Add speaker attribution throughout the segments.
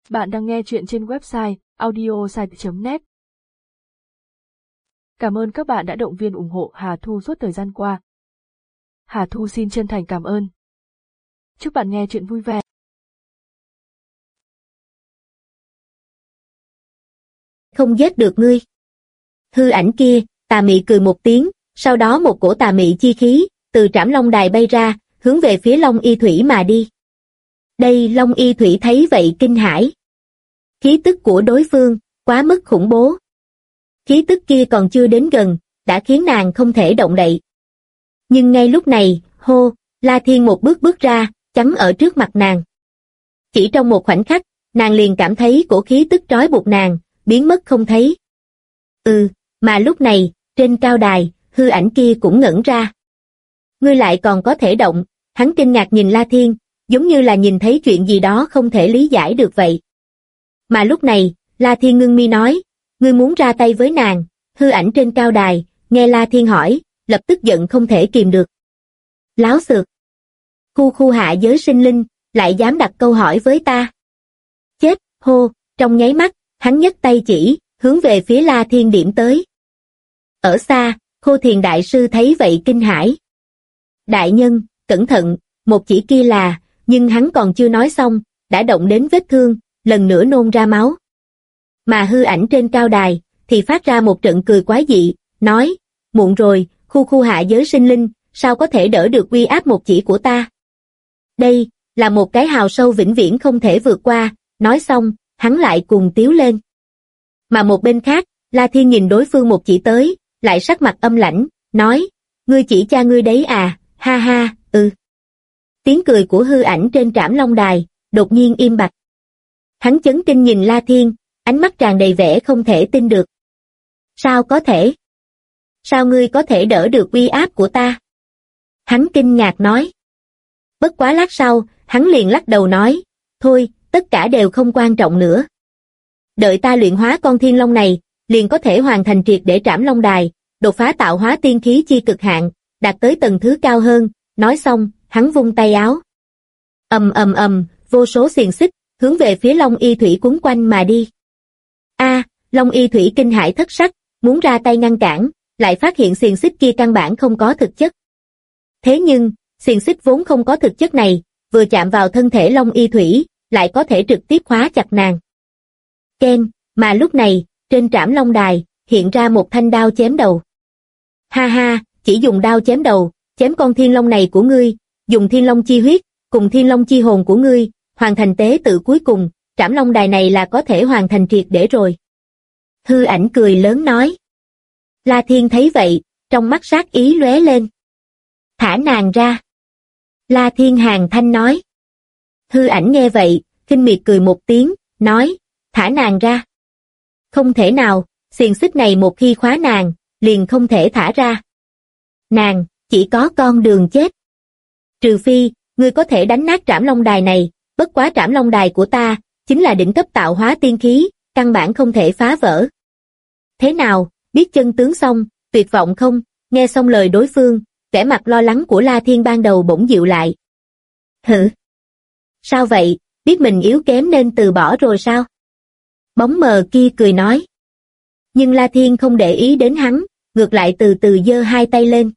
Speaker 1: Bạn đang nghe chuyện trên website audiosite.net. Cảm ơn các bạn đã động viên ủng hộ Hà Thu suốt thời gian qua. Hà Thu xin chân thành cảm ơn. Chúc bạn nghe chuyện vui vẻ.
Speaker 2: Không giết được ngươi. Hư ảnh kia, tà mị cười một tiếng, sau đó một cổ tà mị chi khí, từ Trảm Long Đài bay ra, hướng về phía Long Y Thủy mà đi. Đây Long Y Thủy thấy vậy kinh hãi. Khí tức của đối phương, quá mức khủng bố. Khí tức kia còn chưa đến gần, đã khiến nàng không thể động đậy. Nhưng ngay lúc này, hô, La Thiên một bước bước ra, chắn ở trước mặt nàng. Chỉ trong một khoảnh khắc, nàng liền cảm thấy cổ khí tức trói buộc nàng, biến mất không thấy. Mà lúc này, trên cao đài, hư ảnh kia cũng ngẩn ra. Ngươi lại còn có thể động, hắn kinh ngạc nhìn La Thiên, giống như là nhìn thấy chuyện gì đó không thể lý giải được vậy. Mà lúc này, La Thiên ngưng mi nói, ngươi muốn ra tay với nàng, hư ảnh trên cao đài, nghe La Thiên hỏi, lập tức giận không thể kìm được. Láo xược. Khu hạ giới sinh linh, lại dám đặt câu hỏi với ta. Chết, hô, trong nháy mắt, hắn nhấc tay chỉ, hướng về phía La Thiên điểm tới. Ở xa, Khô Thiền Đại Sư thấy vậy kinh hãi. Đại nhân, cẩn thận, một chỉ kia là, nhưng hắn còn chưa nói xong, đã động đến vết thương, lần nữa nôn ra máu. Mà hư ảnh trên cao đài, thì phát ra một trận cười quái dị, nói, muộn rồi, khu hạ giới sinh linh, sao có thể đỡ được uy áp một chỉ của ta. Đây, là một cái hào sâu vĩnh viễn không thể vượt qua, nói xong, hắn lại cùng tiếu lên. Mà một bên khác, La Thiên nhìn đối phương một chỉ tới, lại sắc mặt âm lãnh, nói, ngươi chỉ cha ngươi đấy à, ha ha, Tiếng cười của hư ảnh trên Trảm Long Đài, đột nhiên im bặt. Hắn chấn kinh nhìn La Thiên, ánh mắt tràn đầy vẻ không thể tin được. Sao có thể? Sao ngươi có thể đỡ được uy áp của ta? Hắn kinh ngạc nói. Bất quá lát sau, hắn liền lắc đầu nói, thôi, tất cả đều không quan trọng nữa. Đợi ta luyện hóa con thiên long này, liền có thể hoàn thành triệt để Trảm Long Đài, đột phá tạo hóa tiên khí chi cực hạn, đạt tới tầng thứ cao hơn, nói xong, hắn vung tay áo. Vô số xiềng xích, hướng về phía Long Y Thủy quấn quanh mà đi. Long Y Thủy kinh hãi thất sắc, muốn ra tay ngăn cản, lại phát hiện xiềng xích kia căn bản không có thực chất. Thế nhưng, xiềng xích vốn không có thực chất này, vừa chạm vào thân thể Long Y Thủy, lại có thể trực tiếp khóa chặt nàng. Ken, mà lúc này, trên Trảm Long Đài, hiện ra một thanh đao chém đầu. Ha ha, chỉ dùng đao chém đầu, chém con thiên long này của ngươi, dùng thiên long chi huyết, cùng thiên long chi hồn của ngươi, hoàn thành tế tự cuối cùng, Trảm Long Đài này là có thể hoàn thành triệt để rồi. Hư ảnh cười lớn nói. La Thiên thấy vậy, trong mắt sát ý lóe lên. Thả nàng ra. La Thiên hàn thanh nói. Hư ảnh nghe vậy, khinh miệt cười một tiếng, nói, thả nàng ra. Không thể nào, xiềng xích này một khi khóa nàng, liền không thể thả ra. Nàng, chỉ có con đường chết. Trừ phi, ngươi có thể đánh nát Trảm Long Đài này, bất quá Trảm Long Đài của ta, chính là đỉnh cấp tạo hóa tiên khí, căn bản không thể phá vỡ. Thế nào, biết chân tướng xong, tuyệt vọng không? Nghe xong lời đối phương, vẻ mặt lo lắng của La Thiên ban đầu bỗng dịu lại. Hử? Sao vậy, biết mình yếu kém nên từ bỏ rồi sao? Bóng mờ kia cười nói. Nhưng La Thiên không để ý đến hắn, ngược lại từ từ giơ hai tay lên.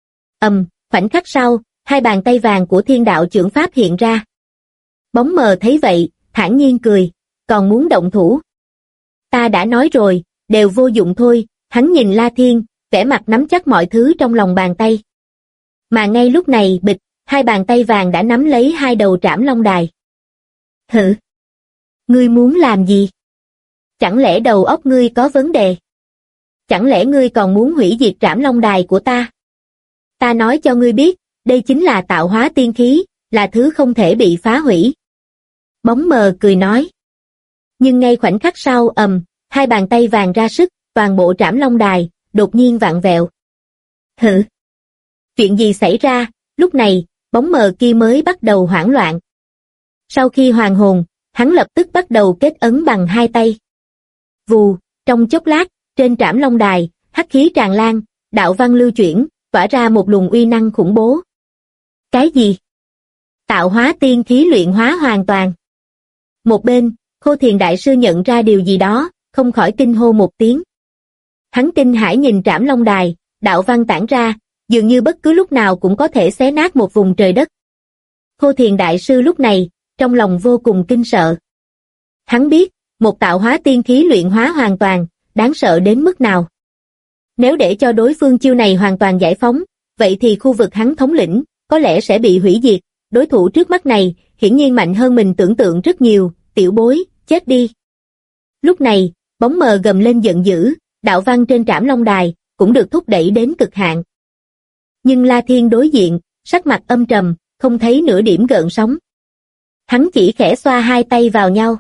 Speaker 2: Khoảnh khắc sau, hai bàn tay vàng của Thiên Đạo Chưởng Pháp hiện ra. Bóng mờ thấy vậy, thản nhiên cười, còn muốn động thủ. Ta đã nói rồi, đều vô dụng thôi, hắn nhìn La Thiên, vẻ mặt nắm chắc mọi thứ trong lòng bàn tay. Mà ngay lúc này bịch, hai bàn tay vàng đã nắm lấy hai đầu Trảm Long Đài. Hử? Ngươi muốn làm gì? Chẳng lẽ đầu óc ngươi có vấn đề? Chẳng lẽ ngươi còn muốn hủy diệt Trảm Long Đài của ta? Ta nói cho ngươi biết, đây chính là tạo hóa tiên khí, là thứ không thể bị phá hủy. Bóng mờ cười nói. Nhưng ngay khoảnh khắc sau hai bàn tay vàng ra sức, toàn bộ Trảm Long Đài, đột nhiên vặn vẹo. Hử? Chuyện gì xảy ra? Lúc này, bóng mờ kia mới bắt đầu hoảng loạn. Sau khi hoàn hồn, hắn lập tức bắt đầu kết ấn bằng hai tay. Vù, trong chốc lát, trên Trảm Long Đài, hắc khí tràn lan, đạo văn lưu chuyển, tỏa ra một luồng uy năng khủng bố. Cái gì? Tạo hóa tiên khí luyện hóa hoàn toàn. Một bên, Khô Thiền Đại Sư nhận ra điều gì đó, không khỏi kinh hô một tiếng. Hắn kinh hãi nhìn Trảm Long Đài, đạo văn tản ra, dường như bất cứ lúc nào cũng có thể xé nát một vùng trời đất. Khô Thiền Đại Sư lúc này, trong lòng vô cùng kinh sợ. Hắn biết, một tạo hóa tiên khí luyện hóa hoàn toàn, đáng sợ đến mức nào. Nếu để cho đối phương chiêu này hoàn toàn giải phóng, vậy thì khu vực hắn thống lĩnh, có lẽ sẽ bị hủy diệt. Đối thủ trước mắt này, hiển nhiên mạnh hơn mình tưởng tượng rất nhiều, tiểu bối, chết đi. Lúc này, bóng mờ gầm lên giận dữ, đạo văn trên Trảm Long Đài, cũng được thúc đẩy đến cực hạn. Nhưng La Thiên đối diện, sắc mặt âm trầm, không thấy nửa điểm gợn sóng. Hắn chỉ khẽ xoa hai tay vào nhau.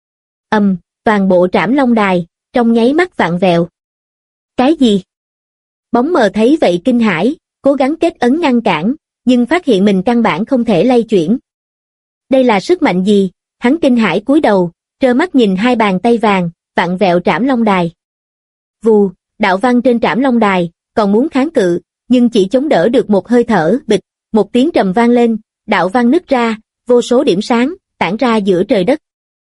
Speaker 2: Toàn bộ Trảm Long Đài, trong nháy mắt vặn vẹo. Cái gì? Bóng mờ thấy vậy kinh hãi, cố gắng kết ấn ngăn cản, nhưng phát hiện mình căn bản không thể lay chuyển. Đây là sức mạnh gì? Hắn kinh hãi cúi đầu, trơ mắt nhìn hai bàn tay vàng, vặn vẹo Trảm Long Đài. Vù, đạo văn trên Trảm Long Đài, còn muốn kháng cự, nhưng chỉ chống đỡ được một hơi thở, bịch, một tiếng trầm vang lên, đạo văn nứt ra, vô số điểm sáng, tản ra giữa trời đất.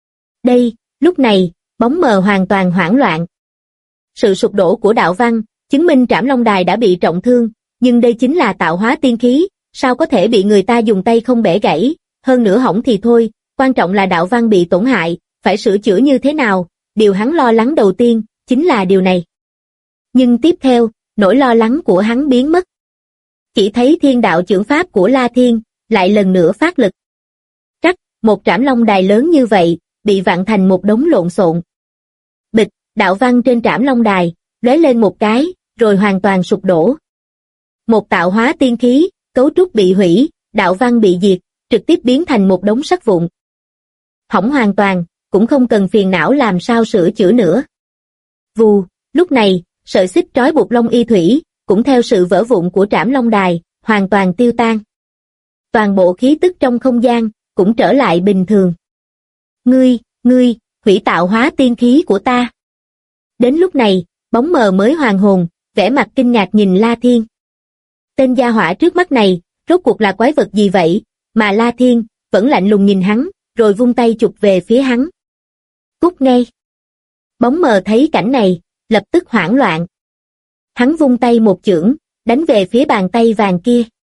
Speaker 2: Lúc này, bóng mờ hoàn toàn hoảng loạn. Sự sụp đổ của đạo văn, chứng minh Trảm Long Đài đã bị trọng thương, nhưng đây chính là tạo hóa tiên khí, sao có thể bị người ta dùng tay không bẻ gãy, hơn nữa hỏng thì thôi, quan trọng là đạo văn bị tổn hại, phải sửa chữa như thế nào, điều hắn lo lắng đầu tiên, chính là điều này. Nhưng tiếp theo, nỗi lo lắng của hắn biến mất. Chỉ thấy thiên đạo chưởng pháp của La Thiên, lại lần nữa phát lực. Trắc, một Trảm Long Đài lớn như vậy, bị vặn thành một đống lộn xộn. Bịch, đạo văn trên Trảm Long Đài, lóe lên một cái, rồi hoàn toàn sụp đổ. Một tạo hóa tiên khí, cấu trúc bị hủy, đạo văn bị diệt, trực tiếp biến thành một đống sắt vụn. Hỏng hoàn toàn, cũng không cần phiền não làm sao sửa chữa nữa. Vù, lúc này, sợi xích trói buộc Long Y Thủy, cũng theo sự vỡ vụn của Trảm Long Đài, hoàn toàn tiêu tan. Toàn bộ khí tức trong không gian, cũng trở lại bình thường. Ngươi, hủy tạo hóa tiên khí của ta. Đến lúc này, bóng mờ mới hoàn hồn, vẻ mặt kinh ngạc nhìn La Thiên. Tên gia hỏa trước mắt này, rốt cuộc là quái vật gì vậy, mà La Thiên, vẫn lạnh lùng nhìn hắn, rồi vung tay chụp về phía hắn. Cút ngay. Bóng mờ thấy cảnh này, lập tức hoảng loạn. Hắn vung tay một chưởng, đánh về phía bàn tay vàng kia.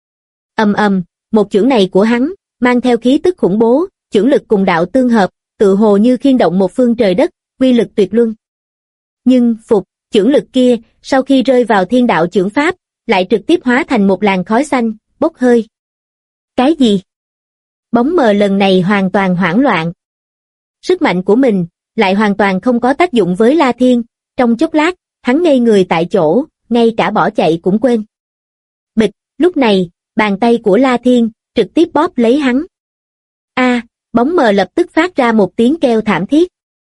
Speaker 2: Một chưởng này của hắn, mang theo khí tức khủng bố, chưởng lực cùng đạo tương hợp, tự hồ như khiên động một phương trời đất, uy lực tuyệt luân. Nhưng, chưởng lực kia, sau khi rơi vào thiên đạo chưởng pháp, lại trực tiếp hóa thành một làn khói xanh, bốc hơi. Cái gì? Bóng mờ lần này hoàn toàn hoảng loạn. Sức mạnh của mình, lại hoàn toàn không có tác dụng với La Thiên, trong chốc lát, hắn ngây người tại chỗ, ngay cả bỏ chạy cũng quên. Bịch, lúc này, bàn tay của La Thiên, trực tiếp bóp lấy hắn. Bóng mờ lập tức phát ra một tiếng kêu thảm thiết.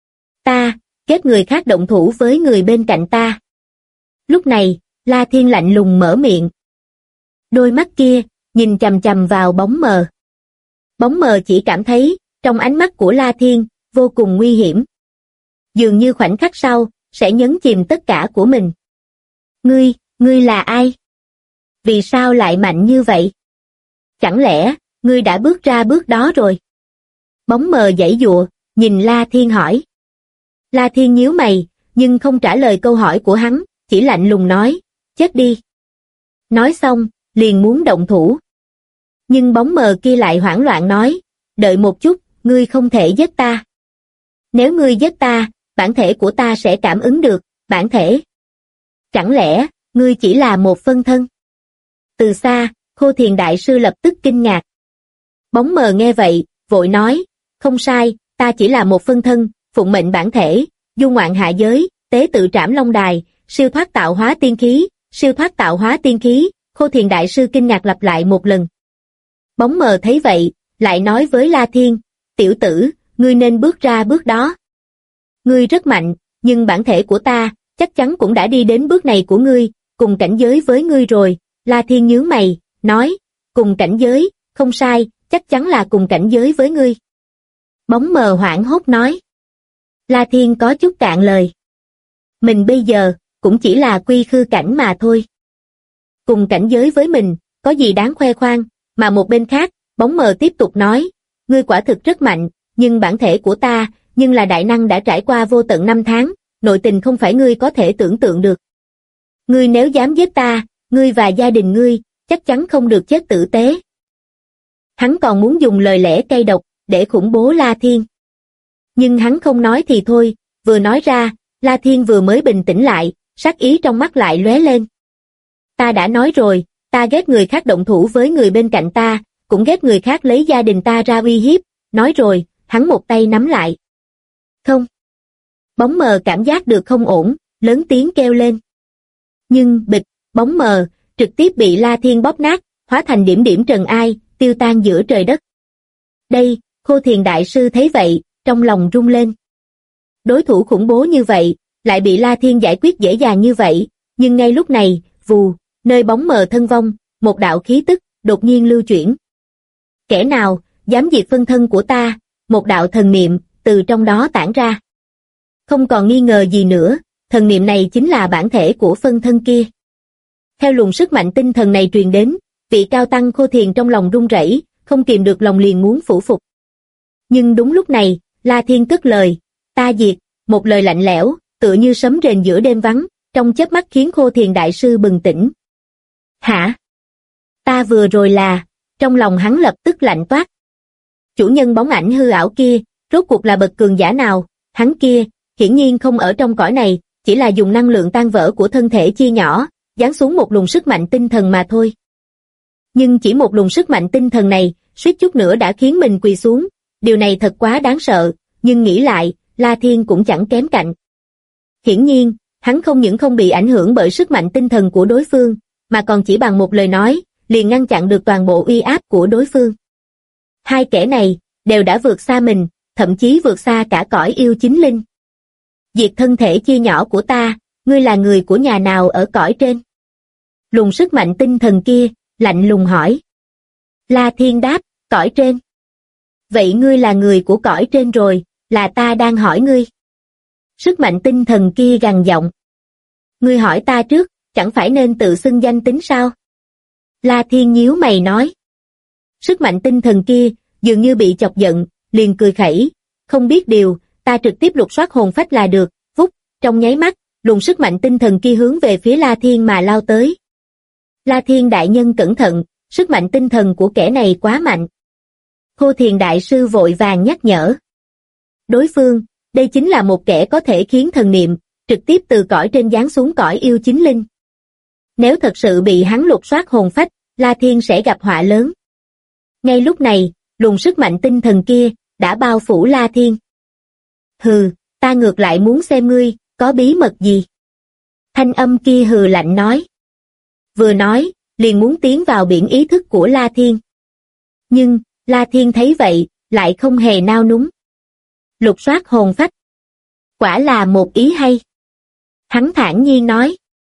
Speaker 2: Kết người khác động thủ với người bên cạnh ta. Lúc này, La Thiên lạnh lùng mở miệng. Đôi mắt kia, nhìn chằm chằm vào bóng mờ. Bóng mờ chỉ cảm thấy, trong ánh mắt của La Thiên, vô cùng nguy hiểm. Dường như khoảnh khắc sau, sẽ nhấn chìm tất cả của mình. Ngươi là ai? Vì sao lại mạnh như vậy? Chẳng lẽ, ngươi đã bước ra bước đó rồi? Bóng mờ giãy giụa, nhìn La Thiên hỏi. La Thiên nhíu mày, nhưng không trả lời câu hỏi của hắn, chỉ lạnh lùng nói, chết đi. Nói xong, liền muốn động thủ. Nhưng bóng mờ kia lại hoảng loạn nói, đợi một chút, ngươi không thể giết ta. Nếu ngươi giết ta, bản thể của ta sẽ cảm ứng được, bản thể. Chẳng lẽ, ngươi chỉ là một phân thân? Từ xa, Khô Thiền Đại Sư lập tức kinh ngạc. Bóng mờ nghe vậy, vội nói, không sai, ta chỉ là một phân thân, phụng mệnh bản thể, du ngoạn hạ giới, tế tự Trảm Long Đài, siêu thoát tạo hóa tiên khí, siêu thoát tạo hóa tiên khí, Khô Thiền Đại Sư kinh ngạc lặp lại một lần. Bóng mờ thấy vậy, lại nói với La Thiên, tiểu tử, ngươi nên bước ra bước đó. Ngươi rất mạnh, nhưng bản thể của ta, chắc chắn cũng đã đi đến bước này của ngươi, cùng cảnh giới với ngươi rồi. La Thiên nhướng mày, nói, cùng cảnh giới, không sai, chắc chắn là cùng cảnh giới với ngươi. Bóng mờ hoảng hốt nói. La Thiên có chút cạn lời. Mình bây giờ, cũng chỉ là quy khư cảnh mà thôi. Cùng cảnh giới với mình, có gì đáng khoe khoang, mà một bên khác, bóng mờ tiếp tục nói, ngươi quả thực rất mạnh, nhưng bản thể của ta, nhưng là đại năng đã trải qua vô tận năm tháng, nội tình không phải ngươi có thể tưởng tượng được. Ngươi nếu dám giết ta, ngươi và gia đình ngươi, chắc chắn không được chết tử tế. Hắn còn muốn dùng lời lẽ cay độc, để khủng bố La Thiên. Nhưng hắn không nói thì thôi, vừa nói ra, La Thiên vừa mới bình tĩnh lại, sát ý trong mắt lại lóe lên. Ta đã nói rồi, ta ghét người khác động thủ với người bên cạnh ta, cũng ghét người khác lấy gia đình ta ra uy hiếp, nói rồi, hắn một tay nắm lại. Không. Bóng mờ cảm giác được không ổn, lớn tiếng kêu lên. Nhưng bịch, bóng mờ, trực tiếp bị La Thiên bóp nát, hóa thành điểm điểm trần ai, tiêu tan giữa trời đất. Đây, Khô Thiền Đại Sư thấy vậy, trong lòng rung lên. Đối thủ khủng bố như vậy, lại bị La Thiên giải quyết dễ dàng như vậy, nhưng ngay lúc này, vù, nơi bóng mờ thân vong, một đạo khí tức, đột nhiên lưu chuyển. Kẻ nào, dám diệt phân thân của ta, một đạo thần niệm, từ trong đó tản ra. Không còn nghi ngờ gì nữa, thần niệm này chính là bản thể của phân thân kia. Theo luồng sức mạnh tinh thần này truyền đến, vị cao tăng Khô Thiền trong lòng run rẩy, không kìm được lòng liền muốn phủ phục. Nhưng đúng lúc này, La Thiên cất lời, ta diệt, một lời lạnh lẽo, tựa như sấm rền giữa đêm vắng, trong chớp mắt khiến Khô Thiền Đại Sư bừng tỉnh. Hả? Ta vừa rồi là, trong lòng hắn lập tức lạnh toát. Chủ nhân bóng ảnh hư ảo kia, rốt cuộc là bậc cường giả nào, hắn kia, hiển nhiên không ở trong cõi này, chỉ là dùng năng lượng tan vỡ của thân thể chia nhỏ, giáng xuống một luồng sức mạnh tinh thần mà thôi. Nhưng chỉ một luồng sức mạnh tinh thần này, suýt chút nữa đã khiến mình quỳ xuống, điều này thật quá đáng sợ, nhưng nghĩ lại, La Thiên cũng chẳng kém cạnh. Hiển nhiên, hắn không những không bị ảnh hưởng bởi sức mạnh tinh thần của đối phương, mà còn chỉ bằng một lời nói, liền ngăn chặn được toàn bộ uy áp của đối phương. Hai kẻ này, đều đã vượt xa mình, thậm chí vượt xa cả cõi yêu chính linh. Diệt thân thể chia nhỏ của ta, ngươi là người của nhà nào ở cõi trên? Luồng sức mạnh tinh thần kia, lạnh lùng hỏi. La Thiên đáp, cõi trên. Vậy ngươi là người của cõi trên rồi, là ta đang hỏi ngươi. Sức mạnh tinh thần kia gằn giọng. Ngươi hỏi ta trước, chẳng phải nên tự xưng danh tính sao? La Thiên nhíu mày nói. Sức mạnh tinh thần kia, dường như bị chọc giận, liền cười khẩy, không biết điều, ta trực tiếp lục soát hồn phách là được, vút, trong nháy mắt, luồng sức mạnh tinh thần kia hướng về phía La Thiên mà lao tới. La Thiên đại nhân cẩn thận, sức mạnh tinh thần của kẻ này quá mạnh. Khô Thiền Đại Sư vội vàng nhắc nhở. Đối phương, đây chính là một kẻ có thể khiến thần niệm, trực tiếp từ cõi trên giáng xuống cõi yêu chính linh. Nếu thật sự bị hắn lục soát hồn phách, La Thiên sẽ gặp họa lớn. Ngay lúc này, luồng sức mạnh tinh thần kia, đã bao phủ La Thiên. Hừ, ta ngược lại muốn xem ngươi, có bí mật gì? Thanh âm kia hừ lạnh nói. Vừa nói, liền muốn tiến vào biển ý thức của La Thiên. Nhưng, La Thiên thấy vậy, lại không hề nao núng. Lục soát hồn phách. Quả là một ý hay. Hắn thản nhiên nói.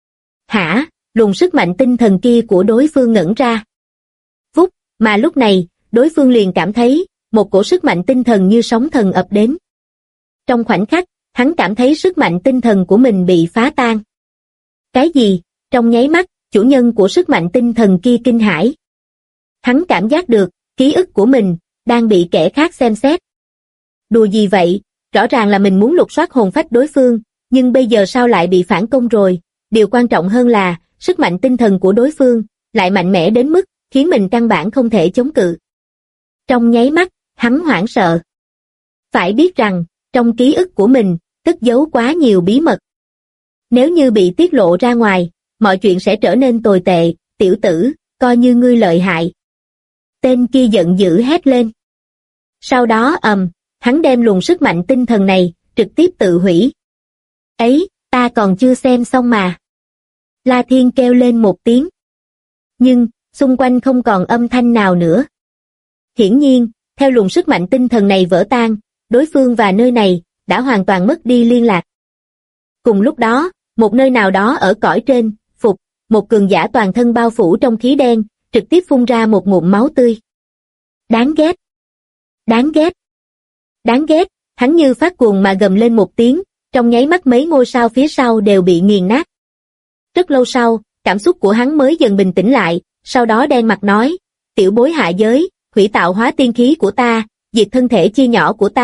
Speaker 2: Hả, luồng sức mạnh tinh thần kia của đối phương ngẩn ra. Vút, mà lúc này, đối phương liền cảm thấy, một cổ sức mạnh tinh thần như sóng thần ập đến. Trong khoảnh khắc, hắn cảm thấy sức mạnh tinh thần của mình bị phá tan. Cái gì? Trong nháy mắt, chủ nhân của sức mạnh tinh thần kia kinh hãi. Hắn cảm giác được, ký ức của mình, đang bị kẻ khác xem xét. Đùa gì vậy, rõ ràng là mình muốn lục soát hồn phách đối phương, nhưng bây giờ sao lại bị phản công rồi, điều quan trọng hơn là, sức mạnh tinh thần của đối phương, lại mạnh mẽ đến mức, khiến mình căn bản không thể chống cự. Trong nháy mắt, hắn hoảng sợ. Phải biết rằng, trong ký ức của mình, cất giấu quá nhiều bí mật. Nếu như bị tiết lộ ra ngoài, mọi chuyện sẽ trở nên tồi tệ, tiểu tử, coi như ngươi lợi hại. Tên kia giận dữ hét lên. Sau đó hắn đem luồng sức mạnh tinh thần này, trực tiếp tự hủy. Ấy, ta còn chưa xem xong mà. La Thiên kêu lên một tiếng. Nhưng, xung quanh không còn âm thanh nào nữa. Hiển nhiên, theo luồng sức mạnh tinh thần này vỡ tan, đối phương và nơi này, đã hoàn toàn mất đi liên lạc. Cùng lúc đó, một nơi nào đó ở cõi trên, phục, một cường giả toàn thân bao phủ trong khí đen, trực tiếp phun ra một ngụm máu tươi. Đáng ghét! Đáng ghét! Đáng ghét! Hắn như phát cuồng mà gầm lên một tiếng, trong nháy mắt mấy ngôi sao phía sau đều bị nghiền nát. Rất lâu sau, cảm xúc của hắn mới dần bình tĩnh lại, sau đó đen mặt nói, tiểu bối hạ giới, hủy tạo hóa tiên khí của ta, diệt thân thể chia nhỏ của ta,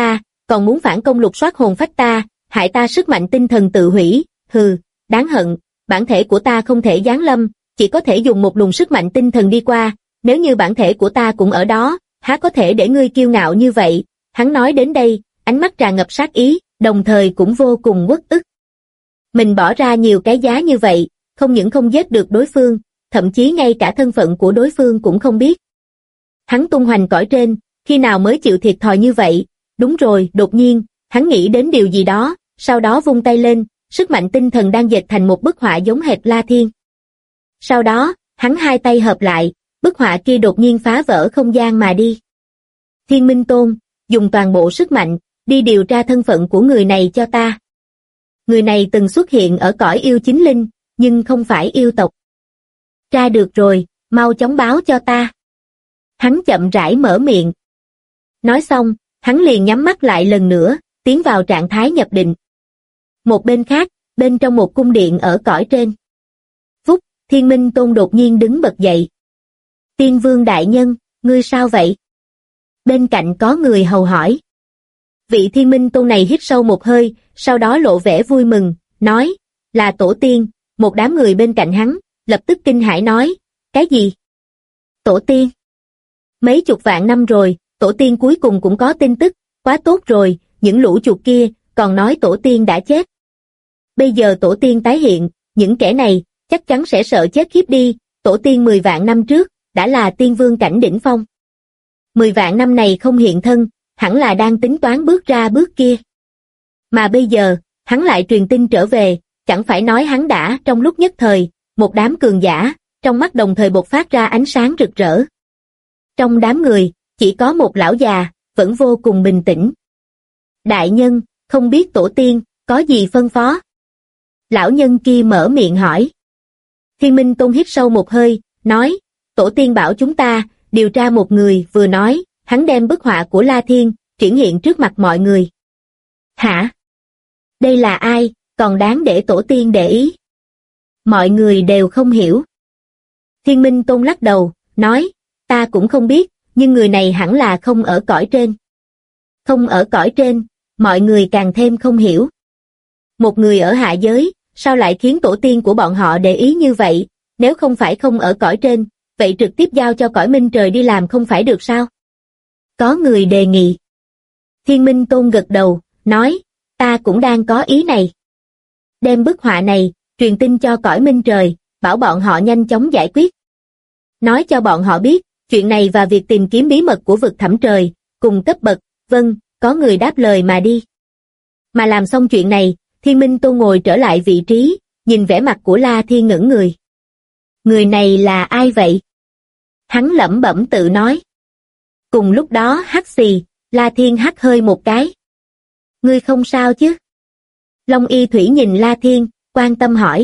Speaker 2: còn muốn phản công lục soát hồn phách ta, hại ta sức mạnh tinh thần tự hủy, hừ, đáng hận, bản thể của ta không thể giáng lâm, chỉ có thể dùng một luồng sức mạnh tinh thần đi qua, nếu như bản thể của ta cũng ở đó, há có thể để ngươi kiêu ngạo như vậy. Hắn nói đến đây, ánh mắt tràn ngập sát ý, đồng thời cũng vô cùng uất ức. Mình bỏ ra nhiều cái giá như vậy, không những không giết được đối phương, thậm chí ngay cả thân phận của đối phương cũng không biết. Hắn tung hoành cõi trên, khi nào mới chịu thiệt thòi như vậy? Đúng rồi, đột nhiên, hắn nghĩ đến điều gì đó, sau đó vung tay lên, sức mạnh tinh thần đang dệt thành một bức họa giống hệt La Thiên. Sau đó, hắn hai tay hợp lại, bức họa kia đột nhiên phá vỡ không gian mà đi. Thiên Minh Tôn, dùng toàn bộ sức mạnh, đi điều tra thân phận của người này cho ta. Người này từng xuất hiện ở cõi yêu chính linh, nhưng không phải yêu tộc. Tra được rồi, mau chóng báo cho ta. Hắn chậm rãi mở miệng. Nói xong, hắn liền nhắm mắt lại lần nữa, tiến vào trạng thái nhập định. Một bên khác, bên trong một cung điện ở cõi trên. Phúc, Thiên Minh Tôn đột nhiên đứng bật dậy. Tiên Vương đại nhân, ngươi sao vậy? Bên cạnh có người hầu hỏi. Vị Thiên Minh Tôn này hít sâu một hơi, sau đó lộ vẻ vui mừng, nói, là tổ tiên. Một đám người bên cạnh hắn, lập tức kinh hãi nói, cái gì? Tổ tiên? Mấy chục vạn năm rồi, tổ tiên cuối cùng cũng có tin tức, quá tốt rồi, những lũ chuột kia, còn nói tổ tiên đã chết. Bây giờ tổ tiên tái hiện, những kẻ này, chắc chắn sẽ sợ chết khiếp đi, tổ tiên 10 vạn năm trước, đã là tiên vương cảnh đỉnh phong. 10 vạn năm này không hiện thân, hẳn là đang tính toán bước ra bước kia. Mà bây giờ, hắn lại truyền tin trở về, chẳng phải nói hắn đã trong lúc nhất thời, một đám cường giả, trong mắt đồng thời bộc phát ra ánh sáng rực rỡ. Trong đám người, chỉ có một lão già, vẫn vô cùng bình tĩnh. Đại nhân, không biết tổ tiên, có gì phân phó? Lão nhân kia mở miệng hỏi. Thiên Minh Tôn hít sâu một hơi, nói, tổ tiên bảo chúng ta, điều tra một người, vừa nói, hắn đem bức họa của La Thiên, triển hiện trước mặt mọi người. Hả? Đây là ai, còn đáng để tổ tiên để ý? Mọi người đều không hiểu. Thiên Minh Tôn lắc đầu, nói, ta cũng không biết, nhưng người này hẳn là không ở cõi trên. Không ở cõi trên, mọi người càng thêm không hiểu. Một người ở hạ giới, sao lại khiến tổ tiên của bọn họ để ý như vậy, nếu không phải không ở cõi trên, vậy trực tiếp giao cho cõi minh trời đi làm không phải được sao? Có người đề nghị. Thiên Minh Tôn gật đầu, nói, ta cũng đang có ý này. Đem bức họa này, truyền tin cho cõi minh trời, bảo bọn họ nhanh chóng giải quyết. Nói cho bọn họ biết, chuyện này và việc tìm kiếm bí mật của vực thẳm trời, cùng cấp bậc, vâng, có người đáp lời mà đi. Mà làm xong chuyện này, Thiên Minh Tôn ngồi trở lại vị trí, nhìn vẻ mặt của La Thiên ngẩn người. Người này là ai vậy? Hắn lẩm bẩm tự nói. Cùng lúc đó hắt xì, La Thiên hắt hơi một cái. Ngươi không sao chứ? Long Y Thủy nhìn La Thiên, quan tâm hỏi.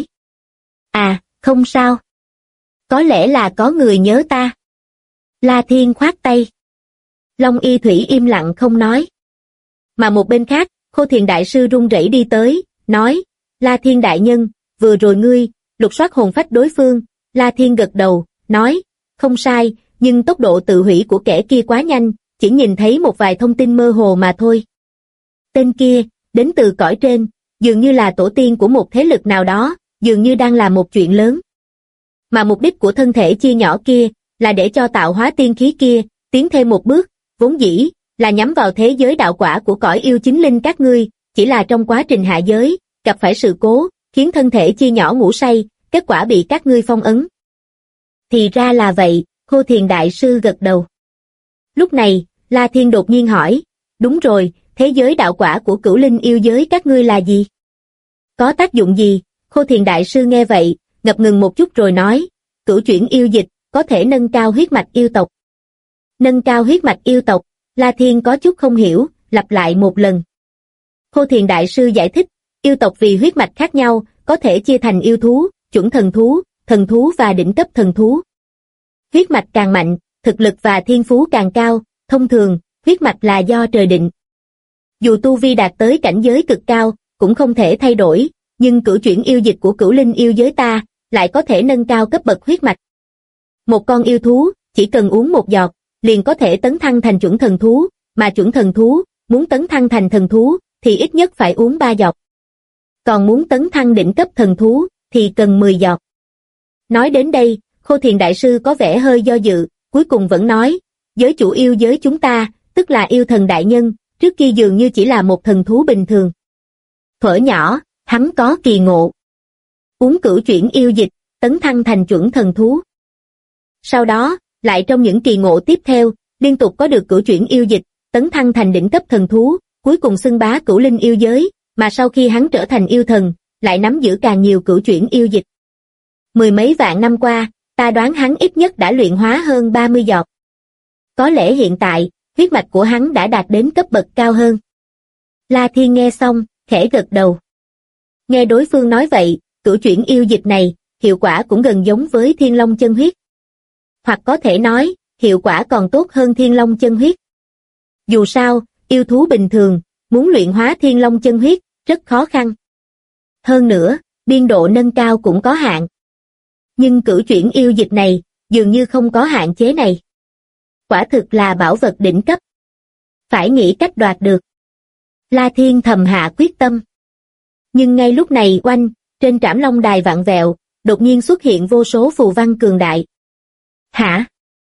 Speaker 2: À, không sao. Có lẽ là có người nhớ ta. La Thiên khoát tay. Long Y Thủy im lặng không nói. Mà một bên khác, Khô Thiền Đại Sư run rẩy đi tới, nói, La Thiên Đại Nhân, vừa rồi ngươi, lục soát hồn phách đối phương. La Thiên gật đầu, nói, không sai, nhưng tốc độ tự hủy của kẻ kia quá nhanh, chỉ nhìn thấy một vài thông tin mơ hồ mà thôi. Tên kia, đến từ cõi trên, dường như là tổ tiên của một thế lực nào đó, dường như đang làm một chuyện lớn. Mà mục đích của thân thể chia nhỏ kia, là để cho tạo hóa tiên khí kia, tiến thêm một bước, vốn dĩ, là nhắm vào thế giới đạo quả của cõi yêu chính linh các ngươi, chỉ là trong quá trình hạ giới, gặp phải sự cố, khiến thân thể chia nhỏ ngủ say, kết quả bị các ngươi phong ấn. Thì ra là vậy, Khô Thiền Đại Sư gật đầu. Lúc này, La Thiên đột nhiên hỏi, đúng rồi, thế giới đạo quả của cửu linh yêu giới các ngươi là gì? Có tác dụng gì? Khô Thiền Đại Sư nghe vậy, ngập ngừng một chút rồi nói, cửu chuyển yêu dịch, có thể nâng cao huyết mạch yêu tộc. Nâng cao huyết mạch yêu tộc, La Thiên có chút không hiểu, lặp lại một lần. Khô Thiền Đại Sư giải thích, yêu tộc vì huyết mạch khác nhau, có thể chia thành yêu thú, chuẩn thần thú và đỉnh cấp thần thú. Huyết mạch càng mạnh, thực lực và thiên phú càng cao, thông thường, huyết mạch là do trời định. Dù tu vi đạt tới cảnh giới cực cao, cũng không thể thay đổi, nhưng cửu chuyển yêu dịch của cửu linh yêu giới ta, lại có thể nâng cao cấp bậc huyết mạch. Một con yêu thú, chỉ cần uống một giọt, liền có thể tấn thăng thành chuẩn thần thú, mà chuẩn thần thú, muốn tấn thăng thành thần thú, thì ít nhất phải uống 3 giọt. Còn muốn tấn thăng đỉnh cấp thần thú, thì cần 10 giọt. Nói đến đây, Khô Thiền Đại Sư có vẻ hơi do dự, cuối cùng vẫn nói, giới chủ yêu giới chúng ta, tức là yêu thần đại nhân, trước kia dường như chỉ là một thần thú bình thường. Thuở nhỏ, hắn có kỳ ngộ. Uống cửu chuyển yêu dịch, tấn thăng thành chuẩn thần thú. Sau đó, lại trong những kỳ ngộ tiếp theo, liên tục có được cửu chuyển yêu dịch, tấn thăng thành đỉnh cấp thần thú, cuối cùng xưng bá cửu linh yêu giới, mà sau khi hắn trở thành yêu thần, lại nắm giữ càng nhiều cửu chuyển yêu dịch. 10 mấy vạn năm qua, ta đoán hắn ít nhất đã luyện hóa hơn 30 giọt. Có lẽ hiện tại, huyết mạch của hắn đã đạt đến cấp bậc cao hơn. La Thiên nghe xong, khẽ gật đầu. Nghe đối phương nói vậy, cửu chuyển yêu dịch này, hiệu quả cũng gần giống với Thiên Long chân huyết. Hoặc có thể nói, hiệu quả còn tốt hơn Thiên Long chân huyết. Dù sao, yêu thú bình thường, muốn luyện hóa Thiên Long chân huyết, rất khó khăn. Hơn nữa, biên độ nâng cao cũng có hạn. Nhưng cửu chuyển yêu dịch này, dường như không có hạn chế này. Quả thực là bảo vật đỉnh cấp. Phải nghĩ cách đoạt được. La Thiên thầm hạ quyết tâm. Nhưng ngay lúc này oanh, trên trảm long đài vạn vẹo, đột nhiên xuất hiện vô số phù văn cường đại. Hả?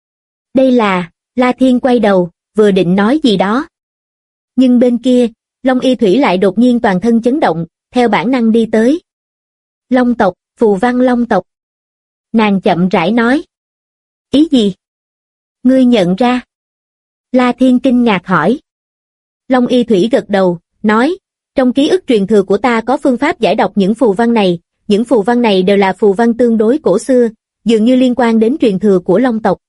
Speaker 2: Đây là, La Thiên quay đầu, vừa định nói gì đó. Nhưng bên kia, Long Y Thủy lại đột nhiên toàn thân chấn động, theo bản năng đi tới. Long tộc, phù văn long tộc. Nàng chậm rãi nói. Ý gì? Ngươi nhận ra? La Thiên kinh ngạc hỏi. Long Y Thủy gật đầu, nói, trong ký ức truyền thừa của ta có phương pháp giải đọc những phù văn này, những phù văn này đều là phù văn tương đối cổ xưa, dường như liên quan đến truyền thừa của Long tộc.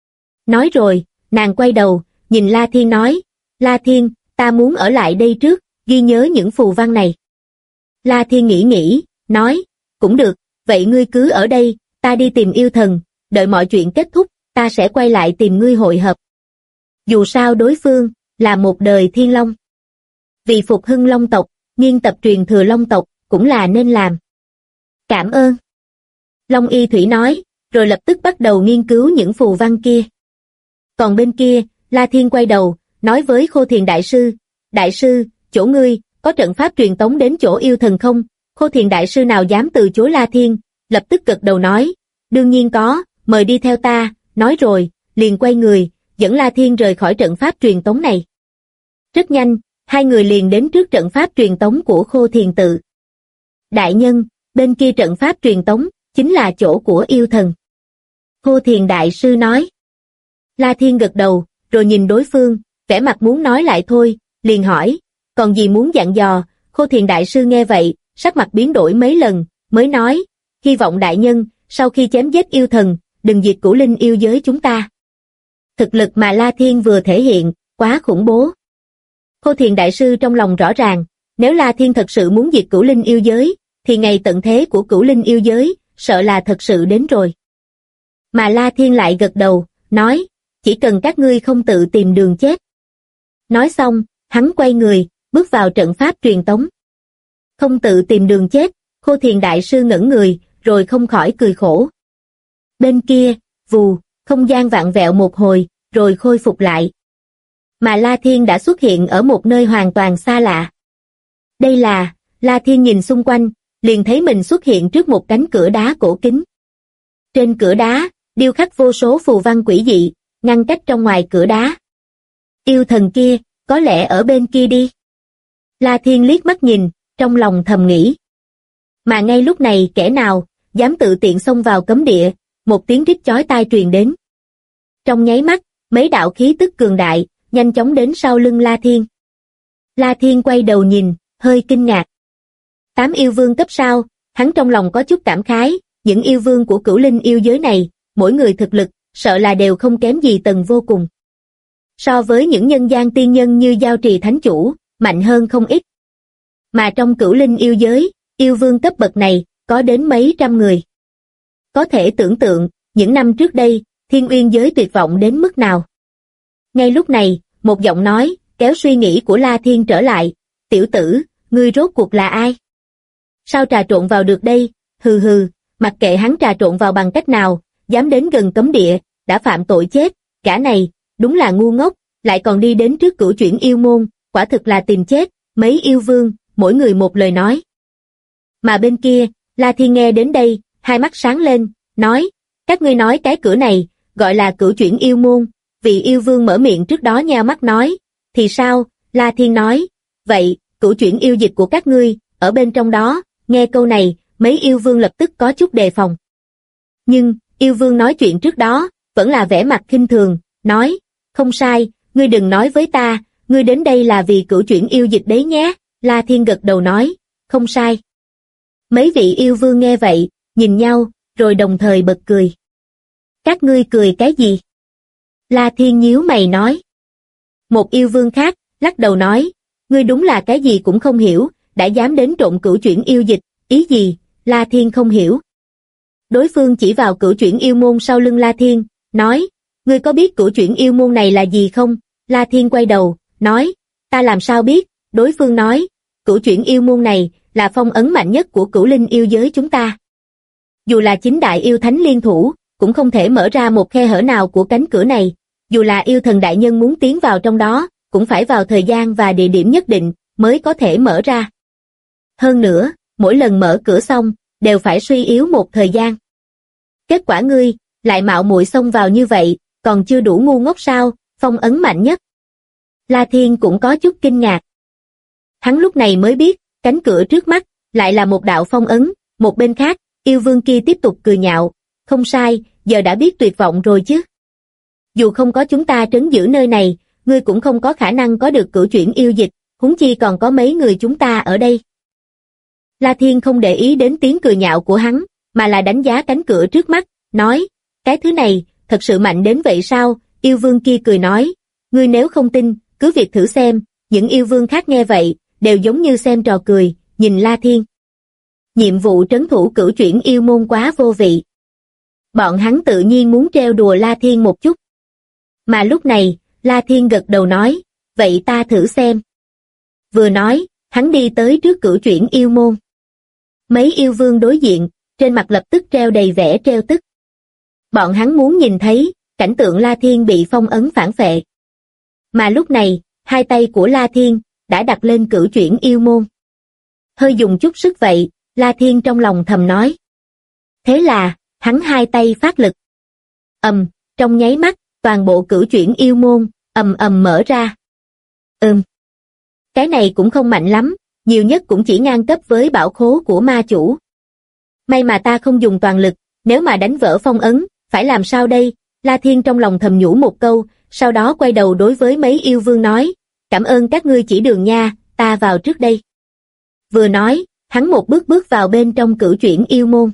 Speaker 2: Nói rồi, nàng quay đầu, nhìn La Thiên nói, La Thiên, ta muốn ở lại đây trước, ghi nhớ những phù văn này. La Thiên nghĩ, nói, cũng được, vậy ngươi cứ ở đây, ta đi tìm yêu thần, đợi mọi chuyện kết thúc, ta sẽ quay lại tìm ngươi hội hợp. Dù sao đối phương, là một đời thiên long. Vì phục hưng long tộc, nghiên tập truyền thừa long tộc, cũng là nên làm. Cảm ơn. Long Y Thủy nói, rồi lập tức bắt đầu nghiên cứu những phù văn kia. Còn bên kia, La Thiên quay đầu, nói với Khô Thiền Đại sư, chỗ ngươi, có trận pháp truyền tống đến chỗ yêu thần không? Khô Thiền Đại sư nào dám từ chối La Thiên, lập tức gật đầu nói, đương nhiên có, mời đi theo ta, nói rồi, liền quay người, dẫn La Thiên rời khỏi trận pháp truyền tống này. Rất nhanh, hai người liền đến trước trận pháp truyền tống của Khô Thiền tự. Đại nhân, bên kia trận pháp truyền tống, chính là chỗ của yêu thần. Khô Thiền Đại sư nói. La Thiên gật đầu, rồi nhìn đối phương, vẻ mặt muốn nói lại thôi, liền hỏi, còn gì muốn dặn dò? Khô Thiền Đại sư nghe vậy, sắc mặt biến đổi mấy lần, mới nói, hy vọng đại nhân, sau khi chém giết yêu thần, đừng diệt cửu linh yêu giới chúng ta. Thực lực mà La Thiên vừa thể hiện, quá khủng bố. Khô Thiền Đại sư trong lòng rõ ràng, nếu La Thiên thật sự muốn diệt cửu linh yêu giới, thì ngày tận thế của cửu linh yêu giới, sợ là thật sự đến rồi. Mà La Thiên lại gật đầu, nói, chỉ cần các ngươi không tự tìm đường chết. Nói xong, hắn quay người, bước vào trận pháp truyền tống. Không tự tìm đường chết, Khô Thiền Đại sư ngẩn người, rồi không khỏi cười khổ. Bên kia, vù, không gian vạn vẹo một hồi, rồi khôi phục lại. Mà La Thiên đã xuất hiện ở một nơi hoàn toàn xa lạ. Đây là, La Thiên nhìn xung quanh, liền thấy mình xuất hiện trước một cánh cửa đá cổ kính. Trên cửa đá, điêu khắc vô số phù văn quỷ dị, ngăn cách trong ngoài cửa đá. Yêu thần kia, có lẽ ở bên kia đi. La Thiên liếc mắt nhìn, trong lòng thầm nghĩ. Mà ngay lúc này kẻ nào, dám tự tiện xông vào cấm địa, một tiếng rít chói tai truyền đến. Trong nháy mắt, mấy đạo khí tức cường đại, nhanh chóng đến sau lưng La Thiên. La Thiên quay đầu nhìn, hơi kinh ngạc. 8 yêu vương cấp sao, hắn trong lòng có chút cảm khái, những yêu vương của cửu linh yêu giới này, mỗi người thực lực, sợ là đều không kém gì Tần Vô Cùng. So với những nhân gian tiên nhân như Giao Trì Thánh Chủ, mạnh hơn không ít. Mà trong cửu linh yêu giới, yêu vương cấp bậc này, có đến mấy trăm người. Có thể tưởng tượng, những năm trước đây, Thiên Uyên giới tuyệt vọng đến mức nào. Ngay lúc này, một giọng nói, kéo suy nghĩ của La Thiên trở lại, tiểu tử, ngươi rốt cuộc là ai? Sao trà trộn vào được đây? Hừ hừ, mặc kệ hắn trà trộn vào bằng cách nào, dám đến gần cấm địa, đã phạm tội chết, gã này, đúng là ngu ngốc, lại còn đi đến trước cửu chuyển yêu môn, quả thực là tìm chết, mấy yêu vương, mỗi người một lời nói. Mà bên kia, La Thiên nghe đến đây, hai mắt sáng lên, nói, các ngươi nói cái cửa này, gọi là cửu chuyển yêu môn, vị yêu vương mở miệng trước đó nheo mắt nói, thì sao, La Thiên nói, vậy, cửu chuyển yêu dịch của các ngươi, ở bên trong đó, nghe câu này, mấy yêu vương lập tức có chút đề phòng. Nhưng, yêu vương nói chuyện trước đó, vẫn là vẻ mặt khinh thường, nói, không sai, ngươi đừng nói với ta, ngươi đến đây là vì cửu chuyển yêu dịch đấy nhé, La Thiên gật đầu nói, không sai. Mấy vị yêu vương nghe vậy, nhìn nhau, rồi đồng thời bật cười. Các ngươi cười cái gì? La Thiên nhíu mày nói. Một yêu vương khác, lắc đầu nói, ngươi đúng là cái gì cũng không hiểu, đã dám đến trộn cửu chuyển yêu dịch, ý gì? La Thiên không hiểu. Đối phương chỉ vào cửu chuyển yêu môn sau lưng La Thiên, nói, ngươi có biết cửu chuyển yêu môn này là gì không? La Thiên quay đầu, nói, ta làm sao biết? Đối phương nói, cửu chuyển yêu môn này là phong ấn mạnh nhất của cửu linh yêu giới chúng ta. Dù là chính đại yêu thánh liên thủ, cũng không thể mở ra một khe hở nào của cánh cửa này, dù là yêu thần đại nhân muốn tiến vào trong đó, cũng phải vào thời gian và địa điểm nhất định, mới có thể mở ra. Hơn nữa, mỗi lần mở cửa xong, đều phải suy yếu một thời gian. Kết quả ngươi, lại mạo muội xông vào như vậy, còn chưa đủ ngu ngốc sao, phong ấn mạnh nhất. La Thiên cũng có chút kinh ngạc. Hắn lúc này mới biết, cánh cửa trước mắt, lại là một đạo phong ấn, một bên khác, yêu vương kia tiếp tục cười nhạo, không sai, giờ đã biết tuyệt vọng rồi chứ. Dù không có chúng ta trấn giữ nơi này, ngươi cũng không có khả năng có được cửu chuyển yêu dịch, huống chi còn có mấy người chúng ta ở đây. La Thiên không để ý đến tiếng cười nhạo của hắn, mà là đánh giá cánh cửa trước mắt, nói, cái thứ này, thật sự mạnh đến vậy sao? Yêu vương kia cười nói, ngươi nếu không tin, cứ việc thử xem. Những yêu vương khác nghe vậy, đều giống như xem trò cười, nhìn La Thiên. Nhiệm vụ trấn thủ cửu chuyển yêu môn quá vô vị. Bọn hắn tự nhiên muốn trêu đùa La Thiên một chút. Mà lúc này, La Thiên gật đầu nói, vậy ta thử xem. Vừa nói, hắn đi tới trước cửu chuyển yêu môn. Mấy yêu vương đối diện, trên mặt lập tức treo đầy vẻ trêu tức. Bọn hắn muốn nhìn thấy, cảnh tượng La Thiên bị phong ấn phản phệ. Mà lúc này, hai tay của La Thiên, đã đặt lên cửu chuyển yêu môn. Hơi dùng chút sức vậy, La Thiên trong lòng thầm nói. Thế là, hắn hai tay phát lực. Trong nháy mắt, toàn bộ cửu chuyển yêu môn, mở ra. Cái này cũng không mạnh lắm, nhiều nhất cũng chỉ ngang cấp với bảo khố của ma chủ. May mà ta không dùng toàn lực, nếu mà đánh vỡ phong ấn, phải làm sao đây? La Thiên trong lòng thầm nhủ một câu, sau đó quay đầu đối với mấy yêu vương nói, cảm ơn các ngươi chỉ đường nha, ta vào trước đây. Vừa nói, hắn một bước bước vào bên trong cửu chuyển yêu môn.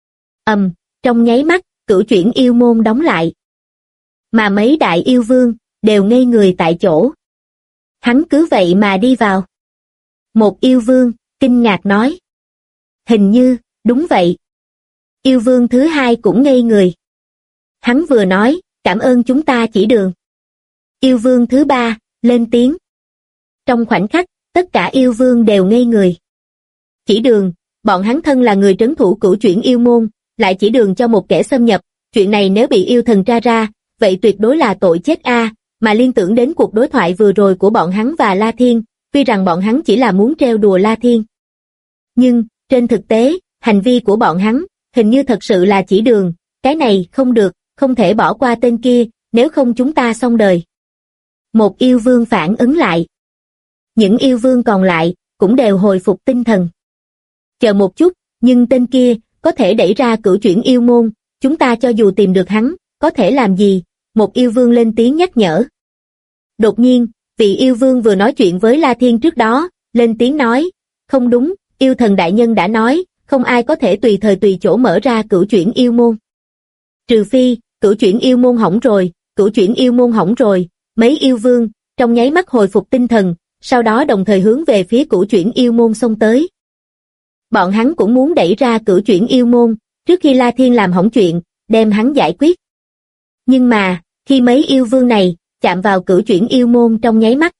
Speaker 2: Trong nháy mắt, cửu chuyển yêu môn đóng lại. Mà mấy đại yêu vương, đều ngây người tại chỗ. Hắn cứ vậy mà đi vào. Một yêu vương, kinh ngạc nói. Hình như, đúng vậy. Yêu vương thứ hai cũng ngây người. Hắn vừa nói, cảm ơn chúng ta chỉ đường. Yêu vương thứ ba, lên tiếng. Trong khoảnh khắc, tất cả yêu vương đều ngây người. Chỉ đường, bọn hắn thân là người trấn thủ cửu chuyển yêu môn, lại chỉ đường cho một kẻ xâm nhập, chuyện này nếu bị yêu thần tra ra, vậy tuyệt đối là tội chết a. Mà liên tưởng đến cuộc đối thoại vừa rồi của bọn hắn và La Thiên, tuy rằng bọn hắn chỉ là muốn trêu đùa La Thiên. Nhưng, trên thực tế, hành vi của bọn hắn, hình như thật sự là chỉ đường, cái này không được, không thể bỏ qua tên kia, nếu không chúng ta xong đời. Một yêu vương phản ứng lại. Những yêu vương còn lại, cũng đều hồi phục tinh thần. Chờ một chút, nhưng tên kia, có thể đẩy ra cửu chuyển yêu môn, chúng ta cho dù tìm được hắn, có thể làm gì? Một yêu vương lên tiếng nhắc nhở. Đột nhiên, vị yêu vương vừa nói chuyện với La Thiên trước đó, lên tiếng nói, không đúng, yêu thần đại nhân đã nói, không ai có thể tùy thời tùy chỗ mở ra cửu chuyển yêu môn. Trừ phi, cửu chuyển yêu môn hỏng rồi, cửu chuyển yêu môn hỏng rồi, mấy yêu vương, trong nháy mắt hồi phục tinh thần, sau đó đồng thời hướng về phía cửu chuyển yêu môn xông tới. Bọn hắn cũng muốn đẩy ra cửu chuyển yêu môn, trước khi La Thiên làm hỏng chuyện, đem hắn giải quyết. Nhưng mà, khi mấy yêu vương này, chạm vào cửu chuyển yêu môn trong nháy mắt.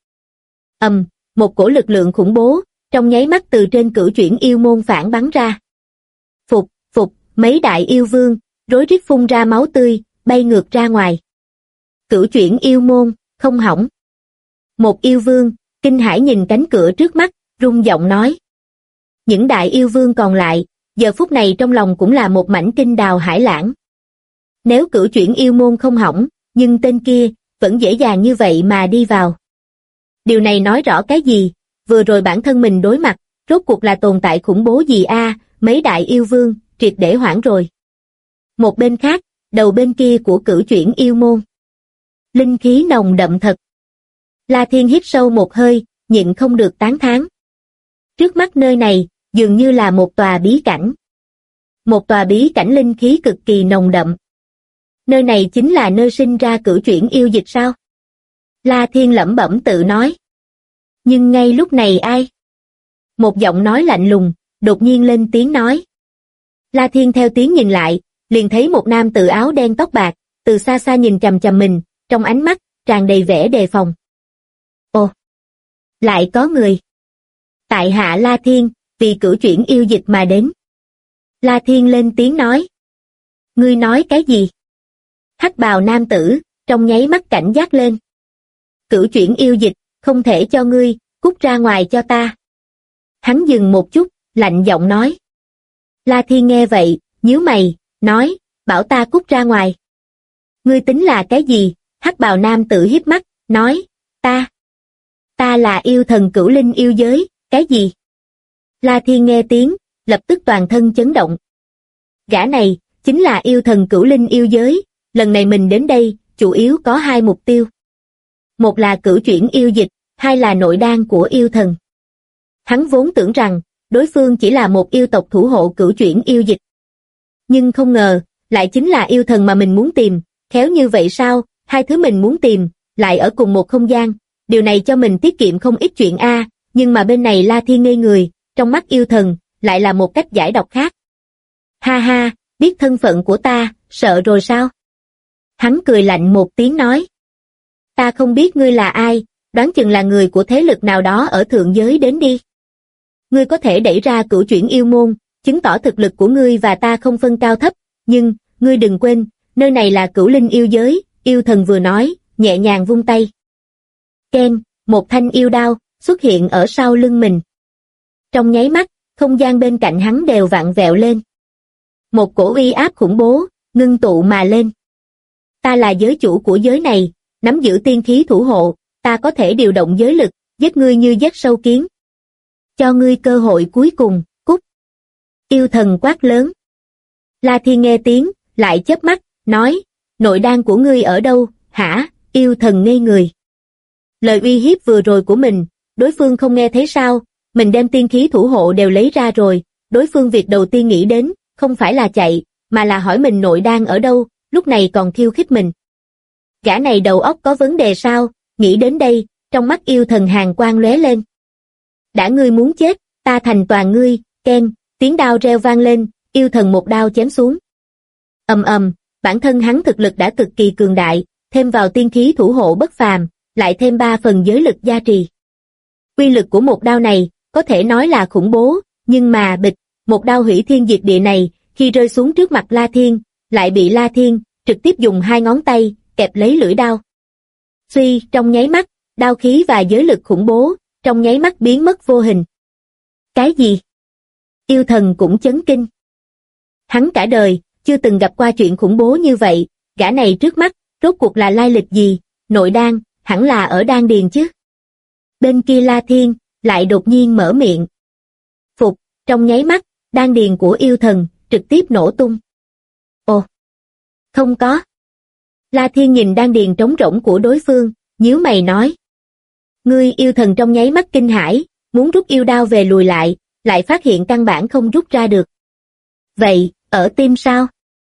Speaker 2: Một cổ lực lượng khủng bố, trong nháy mắt từ trên cửu chuyển yêu môn phản bắn ra. Phục, mấy đại yêu vương, rối rít phun ra máu tươi, bay ngược ra ngoài. Cửu chuyển yêu môn, không hỏng. Một yêu vương, Kinh hãi nhìn cánh cửa trước mắt, rung giọng nói. Những đại yêu vương còn lại, giờ phút này trong lòng cũng là một mảnh kinh đào hải lãng. Nếu cửu chuyển yêu môn không hỏng, nhưng tên kia, vẫn dễ dàng như vậy mà đi vào. Điều này nói rõ cái gì? Vừa rồi bản thân mình đối mặt, rốt cuộc là tồn tại khủng bố gì a? Mấy đại yêu vương, triệt để hoảng rồi. Một bên khác, đầu bên kia của cửu chuyển yêu môn. Linh khí nồng đậm thật. La Thiên hít sâu một hơi, nhịn không được tán thán. Trước mắt nơi này, dường như là một tòa bí cảnh. Một tòa bí cảnh linh khí cực kỳ nồng đậm. Nơi này chính là nơi sinh ra cửu chuyển yêu dịch sao? La Thiên lẩm bẩm tự nói. Nhưng ngay lúc này ai? Một giọng nói lạnh lùng, đột nhiên lên tiếng nói. La Thiên theo tiếng nhìn lại, liền thấy một nam tử áo đen tóc bạc, từ xa xa nhìn chằm chằm mình, trong ánh mắt, tràn đầy vẻ đề phòng. Ồ! Lại có người! Tại hạ La Thiên, vì cửu chuyển yêu dịch mà đến. La Thiên lên tiếng nói. Ngươi nói cái gì? Hắc bào nam tử, trong nháy mắt cảnh giác lên. Cửu chuyển yêu dịch, không thể cho ngươi, cút ra ngoài cho ta. Hắn dừng một chút, lạnh giọng nói. La Thiên nghe vậy, nhíu mày, nói, bảo ta cút ra ngoài. Ngươi tính là cái gì? Hắc bào nam tử hiếp mắt, nói, ta là yêu thần cửu linh yêu giới, cái gì? La Thiên nghe tiếng, lập tức toàn thân chấn động. Gã này, chính là yêu thần cửu linh yêu giới, lần này mình đến đây, chủ yếu có hai mục tiêu. Một là cửu chuyển yêu dịch, hai là nội đan của yêu thần. Hắn vốn tưởng rằng, đối phương chỉ là một yêu tộc thủ hộ cửu chuyển yêu dịch. Nhưng không ngờ, lại chính là yêu thần mà mình muốn tìm, khéo như vậy sao, hai thứ mình muốn tìm, lại ở cùng một không gian, điều này cho mình tiết kiệm không ít chuyện a. Nhưng mà bên này La Thiên ngây người, trong mắt yêu thần, lại là một cách giải độc khác. Ha ha, biết thân phận của ta, sợ rồi sao? Hắn cười lạnh một tiếng nói. Ta không biết ngươi là ai, đoán chừng là người của thế lực nào đó ở thượng giới đến đi. Ngươi có thể đẩy ra cửu chuyển yêu môn, chứng tỏ thực lực của ngươi và ta không phân cao thấp, nhưng, ngươi đừng quên, nơi này là cửu linh yêu giới, yêu thần vừa nói, nhẹ nhàng vung tay. Keng, một thanh yêu đao, xuất hiện ở sau lưng mình. Trong nháy mắt, không gian bên cạnh hắn đều vặn vẹo lên. Một cổ uy áp khủng bố, ngưng tụ mà lên. Ta là giới chủ của giới này, nắm giữ tiên khí thủ hộ, ta có thể điều động giới lực, giết ngươi như giết sâu kiến. Cho ngươi cơ hội cuối cùng, cút. Yêu thần quát lớn. La Thiên nghe tiếng, lại chớp mắt, nói, nội đan của ngươi ở đâu, hả? Yêu thần ngây người. Lời uy hiếp vừa rồi của mình, đối phương không nghe thấy sao, mình đem tiên khí thủ hộ đều lấy ra rồi, đối phương việc đầu tiên nghĩ đến, không phải là chạy, mà là hỏi mình nội đan ở đâu, lúc này còn khiêu khích mình. Gã này đầu óc có vấn đề sao, nghĩ đến đây, trong mắt yêu thần hàn quang lóe lên. Đã ngươi muốn chết, ta thành toàn ngươi, keng, tiếng đao reo vang lên, yêu thần một đao chém xuống. Ầm ầm, bản thân hắn thực lực đã cực kỳ cường đại, thêm vào tiên khí thủ hộ bất phàm, lại thêm 3 phần giới lực gia trì. Uy lực của một đao này, có thể nói là khủng bố, nhưng mà bịch, một đao hủy thiên diệt địa này, khi rơi xuống trước mặt La Thiên, lại bị La Thiên trực tiếp dùng 2 ngón tay kẹp lấy lưỡi đao. Suy, trong nháy mắt, đao khí và giới lực khủng bố, trong nháy mắt biến mất vô hình. Cái gì? Yêu thần cũng chấn kinh. Hắn cả đời, chưa từng gặp qua chuyện khủng bố như vậy, gã này trước mắt, rốt cuộc là lai lịch gì, nội đan, hẳn là ở đan điền chứ. Bên kia La Thiên, lại đột nhiên mở miệng. Phục, trong nháy mắt, đan điền của yêu thần, trực tiếp nổ tung. Ồ, không có. La Thiên nhìn đan điền trống rỗng của đối phương, nhíu mày nói. Ngươi yêu thần trong nháy mắt kinh hãi, muốn rút yêu đao về lùi lại phát hiện căn bản không rút ra được. Vậy, ở tim sao?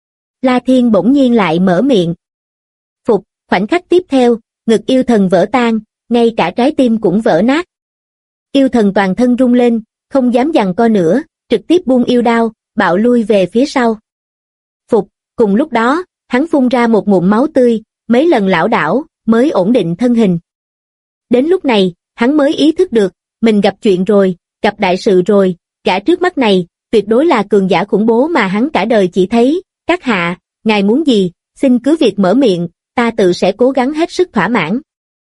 Speaker 2: La Thiên bỗng nhiên lại mở miệng. Phục, khoảnh khắc tiếp theo, ngực yêu thần vỡ tan, ngay cả trái tim cũng vỡ nát. Yêu thần toàn thân rung lên, không dám giằng co nữa, trực tiếp buông yêu đao, bạo lui về phía sau. Phục, cùng lúc đó, hắn phun ra một ngụm máu tươi, mấy lần lảo đảo, mới ổn định thân hình. Đến lúc này, hắn mới ý thức được, mình gặp chuyện rồi, gặp đại sự rồi, gã trước mắt này, tuyệt đối là cường giả khủng bố mà hắn cả đời chỉ thấy. Các hạ, ngài muốn gì, xin cứ việc mở miệng, ta tự sẽ cố gắng hết sức thỏa mãn.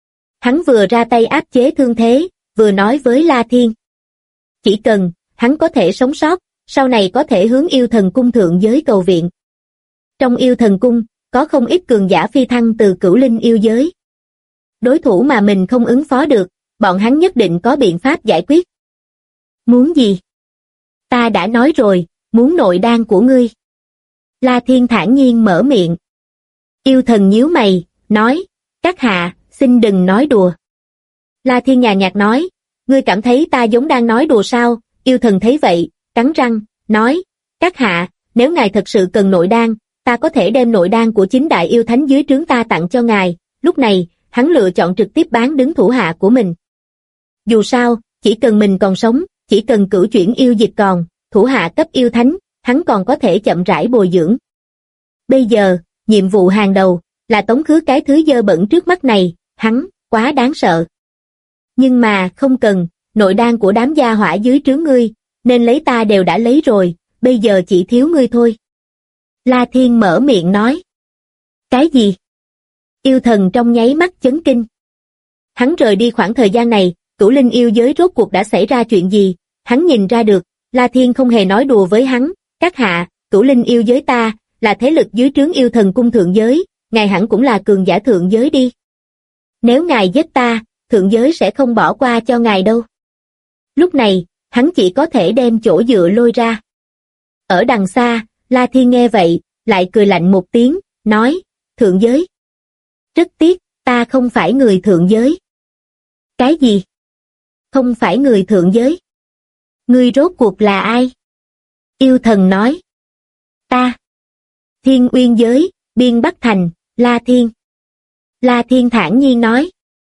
Speaker 2: Hắn vừa ra tay áp chế thương thế, vừa nói với La Thiên. Chỉ cần hắn có thể sống sót, sau này có thể hướng yêu thần cung thượng giới cầu viện. Trong yêu thần cung, có không ít cường giả phi thăng từ cửu linh yêu giới. Đối thủ mà mình không ứng phó được, bọn hắn nhất định có biện pháp giải quyết. Muốn gì? Ta đã nói rồi, muốn nội đan của ngươi. La Thiên thản nhiên mở miệng. Yêu thần nhíu mày, nói, các hạ, xin đừng nói đùa. La Thiên nhàn nhạt nói, ngươi cảm thấy ta giống đang nói đùa sao? Yêu thần thấy vậy, cắn răng, nói, các hạ, nếu ngài thật sự cần nội đan, ta có thể đem nội đan của chính đại yêu thánh dưới trướng ta tặng cho ngài. Lúc này, hắn lựa chọn trực tiếp bán đứng thủ hạ của mình. Dù sao, chỉ cần mình còn sống, chỉ cần cửu chuyển yêu dịch còn, thủ hạ cấp yêu thánh, hắn còn có thể chậm rãi bồi dưỡng. Bây giờ, nhiệm vụ hàng đầu, là tống khứ cái thứ dơ bẩn trước mắt này, hắn, quá đáng sợ. Nhưng mà, không cần, nội đan của đám gia hỏa dưới trướng ngươi, nên lấy ta đều đã lấy rồi, bây giờ chỉ thiếu ngươi thôi. La Thiên mở miệng nói. Cái gì? Yêu thần trong nháy mắt chấn kinh. Hắn rời đi khoảng thời gian này, cửu linh yêu giới rốt cuộc đã xảy ra chuyện gì, hắn nhìn ra được, La Thiên không hề nói đùa với hắn, các hạ, cửu linh yêu giới ta, là thế lực dưới trướng yêu thần cung thượng giới, ngài hẳn cũng là cường giả thượng giới đi. Nếu ngài giết ta, thượng giới sẽ không bỏ qua cho ngài đâu. Lúc này, hắn chỉ có thể đem chỗ dựa lôi ra. Ở đằng xa, La Thiên nghe vậy, lại cười lạnh một tiếng, nói, thượng giới. Rất tiếc, ta không phải người thượng giới. Cái gì? Không phải người thượng giới? Ngươi rốt cuộc là ai? Yêu thần nói. Ta. Thiên Uyên giới, biên Bắc Thành, La Thiên. La Thiên thản nhiên nói.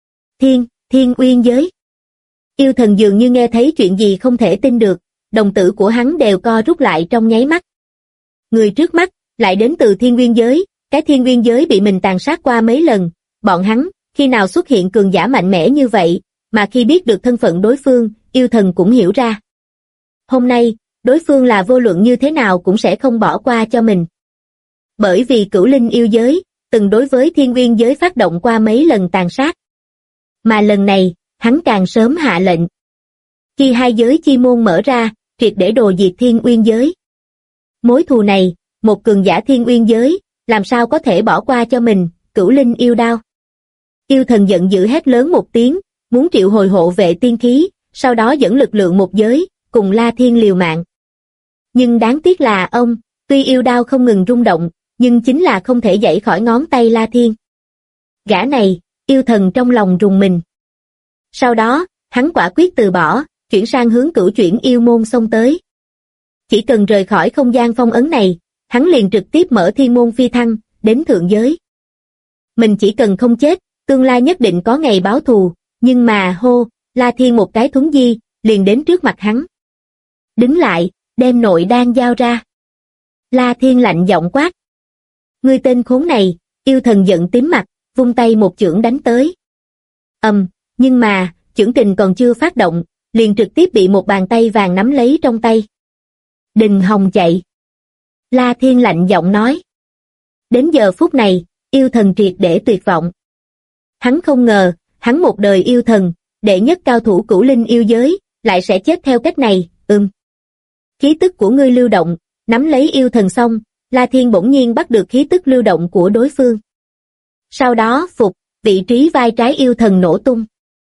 Speaker 2: Thiên Uyên giới. Yêu thần dường như nghe thấy chuyện gì không thể tin được, đồng tử của hắn đều co rút lại trong nháy mắt. Người trước mắt, lại đến từ Thiên Uyên giới, cái Thiên Uyên giới bị mình tàn sát qua mấy lần, bọn hắn, khi nào xuất hiện cường giả mạnh mẽ như vậy, mà khi biết được thân phận đối phương, yêu thần cũng hiểu ra. Hôm nay, đối phương là vô luận như thế nào cũng sẽ không bỏ qua cho mình. Bởi vì cửu linh yêu giới, từng đối với Thiên Uyên giới phát động qua mấy lần tàn sát. Mà lần này, hắn càng sớm hạ lệnh. Khi hai giới chi môn mở ra, triệt để đồ diệt Thiên Uyên giới. Mối thù này, một cường giả Thiên Uyên giới, làm sao có thể bỏ qua cho mình, cửu linh yêu đao. Yêu thần giận dữ hét lớn một tiếng, muốn triệu hồi hộ vệ tiên khí, sau đó dẫn lực lượng một giới, cùng La Thiên liều mạng. Nhưng đáng tiếc là ông, tuy yêu đao không ngừng rung động, nhưng chính là không thể giãy khỏi ngón tay La Thiên. Gã này, yêu thần trong lòng rùng mình. Sau đó, hắn quả quyết từ bỏ, chuyển sang hướng cửu chuyển yêu môn xông tới. Chỉ cần rời khỏi không gian phong ấn này, hắn liền trực tiếp mở thiên môn phi thăng, đến thượng giới. Mình chỉ cần không chết, tương lai nhất định có ngày báo thù, nhưng mà hô, La Thiên một cái thuấn di, liền đến trước mặt hắn. Đứng lại, đem nội đan giao ra. La Thiên lạnh giọng quát. Ngươi tên khốn này, yêu thần giận tím mặt, vung tay một chưởng đánh tới. Nhưng mà, chưởng kình còn chưa phát động, liền trực tiếp bị một bàn tay vàng nắm lấy trong tay. Đình hòng chạy. La Thiên lạnh giọng nói. Đến giờ phút này, yêu thần triệt để tuyệt vọng. Hắn không ngờ, hắn một đời yêu thần, đệ nhất cao thủ cửu linh yêu giới, lại sẽ chết theo cách này, Khí tức của ngươi lưu động, nắm lấy yêu thần xong, La Thiên bỗng nhiên bắt được khí tức lưu động của đối phương. Sau đó, vị trí vai trái yêu thần nổ tung.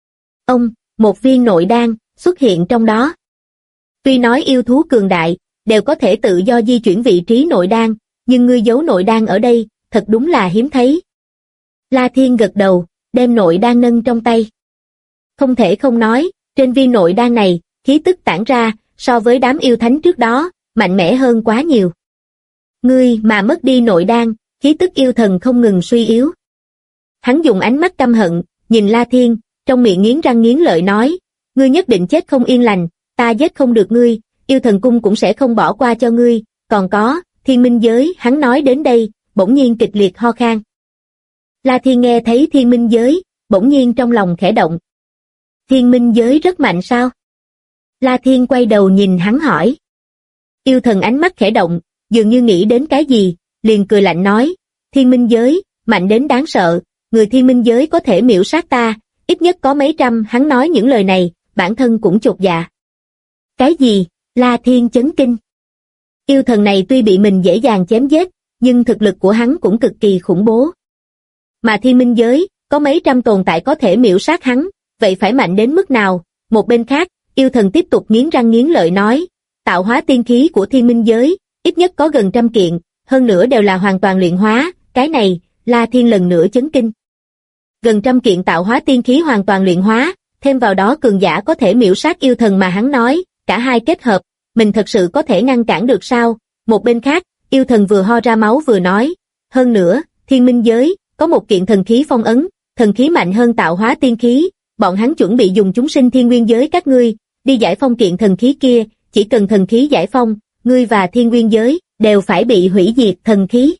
Speaker 2: Một viên nội đan, xuất hiện trong đó. Tuy nói yêu thú cường đại, đều có thể tự do di chuyển vị trí nội đan, nhưng ngươi giấu nội đan ở đây, thật đúng là hiếm thấy. La Thiên gật đầu, đem nội đan nâng trong tay. Không thể không nói, trên viên nội đan này, khí tức tản ra, so với đám yêu thánh trước đó, mạnh mẽ hơn quá nhiều. Ngươi mà mất đi nội đan, khí tức yêu thần không ngừng suy yếu. Hắn dùng ánh mắt căm hận, nhìn La Thiên, trong miệng nghiến răng nghiến lợi nói, ngươi nhất định chết không yên lành, ta giết không được ngươi, yêu thần cung cũng sẽ không bỏ qua cho ngươi, còn có, Thiên Minh giới, hắn nói đến đây, bỗng nhiên kịch liệt ho khan. La Thiên nghe thấy Thiên Minh giới, bỗng nhiên trong lòng khẽ động. Thiên Minh giới rất mạnh sao? La Thiên quay đầu nhìn hắn hỏi. Yêu thần ánh mắt khẽ động, dường như nghĩ đến cái gì, liền cười lạnh nói, Thiên Minh giới, mạnh đến đáng sợ, người Thiên Minh giới có thể miễu sát ta, ít nhất có mấy trăm. Hắn nói những lời này, bản thân cũng chột dạ. Cái gì? La Thiên chấn kinh. Yêu thần này tuy bị mình dễ dàng chém giết, nhưng thực lực của hắn cũng cực kỳ khủng bố. Mà thiên minh giới, có mấy trăm tồn tại có thể miểu sát hắn, vậy phải mạnh đến mức nào? Một bên khác, yêu thần tiếp tục nghiến răng nghiến lợi nói, tạo hóa tiên khí của thiên minh giới, ít nhất có gần 100 kiện, hơn nữa đều là hoàn toàn luyện hóa. Cái này, La Thiên lần nữa chấn kinh. Gần 100 kiện tạo hóa tiên khí hoàn toàn luyện hóa, thêm vào đó cường giả có thể miểu sát yêu thần mà hắn nói, cả hai kết hợp, mình thật sự có thể ngăn cản được sao? Một bên khác, yêu thần vừa ho ra máu vừa nói, hơn nữa, thiên minh giới, có một kiện thần khí phong ấn, thần khí mạnh hơn tạo hóa tiên khí, bọn hắn chuẩn bị dùng chúng sinh thiên nguyên giới các ngươi, đi giải phong kiện thần khí kia, chỉ cần thần khí giải phong, ngươi và thiên nguyên giới, đều phải bị hủy diệt thần khí.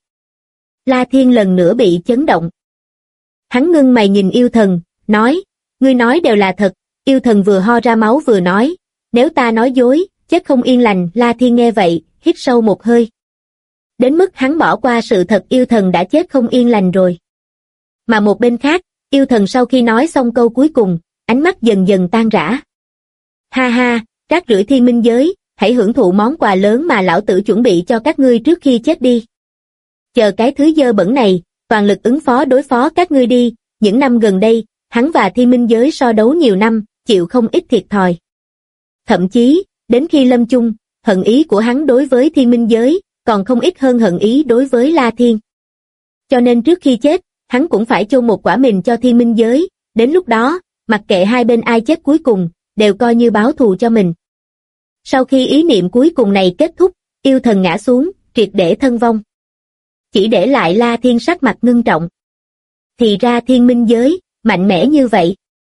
Speaker 2: La Thiên lần nữa bị chấn động. Hắn ngưng mày nhìn yêu thần, nói, ngươi nói đều là thật. Yêu thần vừa ho ra máu vừa nói, nếu ta nói dối, chết không yên lành. La Thiên nghe vậy, hít sâu một hơi. Đến mức hắn bỏ qua sự thật yêu thần đã chết không yên lành rồi. Mà một bên khác, yêu thần sau khi nói xong câu cuối cùng, ánh mắt dần dần tan rã. Ha ha, rác rưởi thiên minh giới, hãy hưởng thụ món quà lớn mà lão tử chuẩn bị cho các ngươi trước khi chết đi. Chờ cái thứ dơ bẩn này, toàn lực ứng phó đối phó các ngươi đi. Những năm gần đây, hắn và thiên minh giới so đấu nhiều năm, chịu không ít thiệt thòi. Thậm chí, đến khi lâm chung, hận ý của hắn đối với thiên minh giới, còn không ít hơn hận ý đối với La Thiên. Cho nên trước khi chết, hắn cũng phải chôn một quả mìn cho thiên minh giới, đến lúc đó, mặc kệ hai bên ai chết cuối cùng, đều coi như báo thù cho mình. Sau khi ý niệm cuối cùng này kết thúc, yêu thần ngã xuống, triệt để thân vong. Chỉ để lại La Thiên sắc mặt ngưng trọng. Thì ra thiên minh giới, mạnh mẽ như vậy.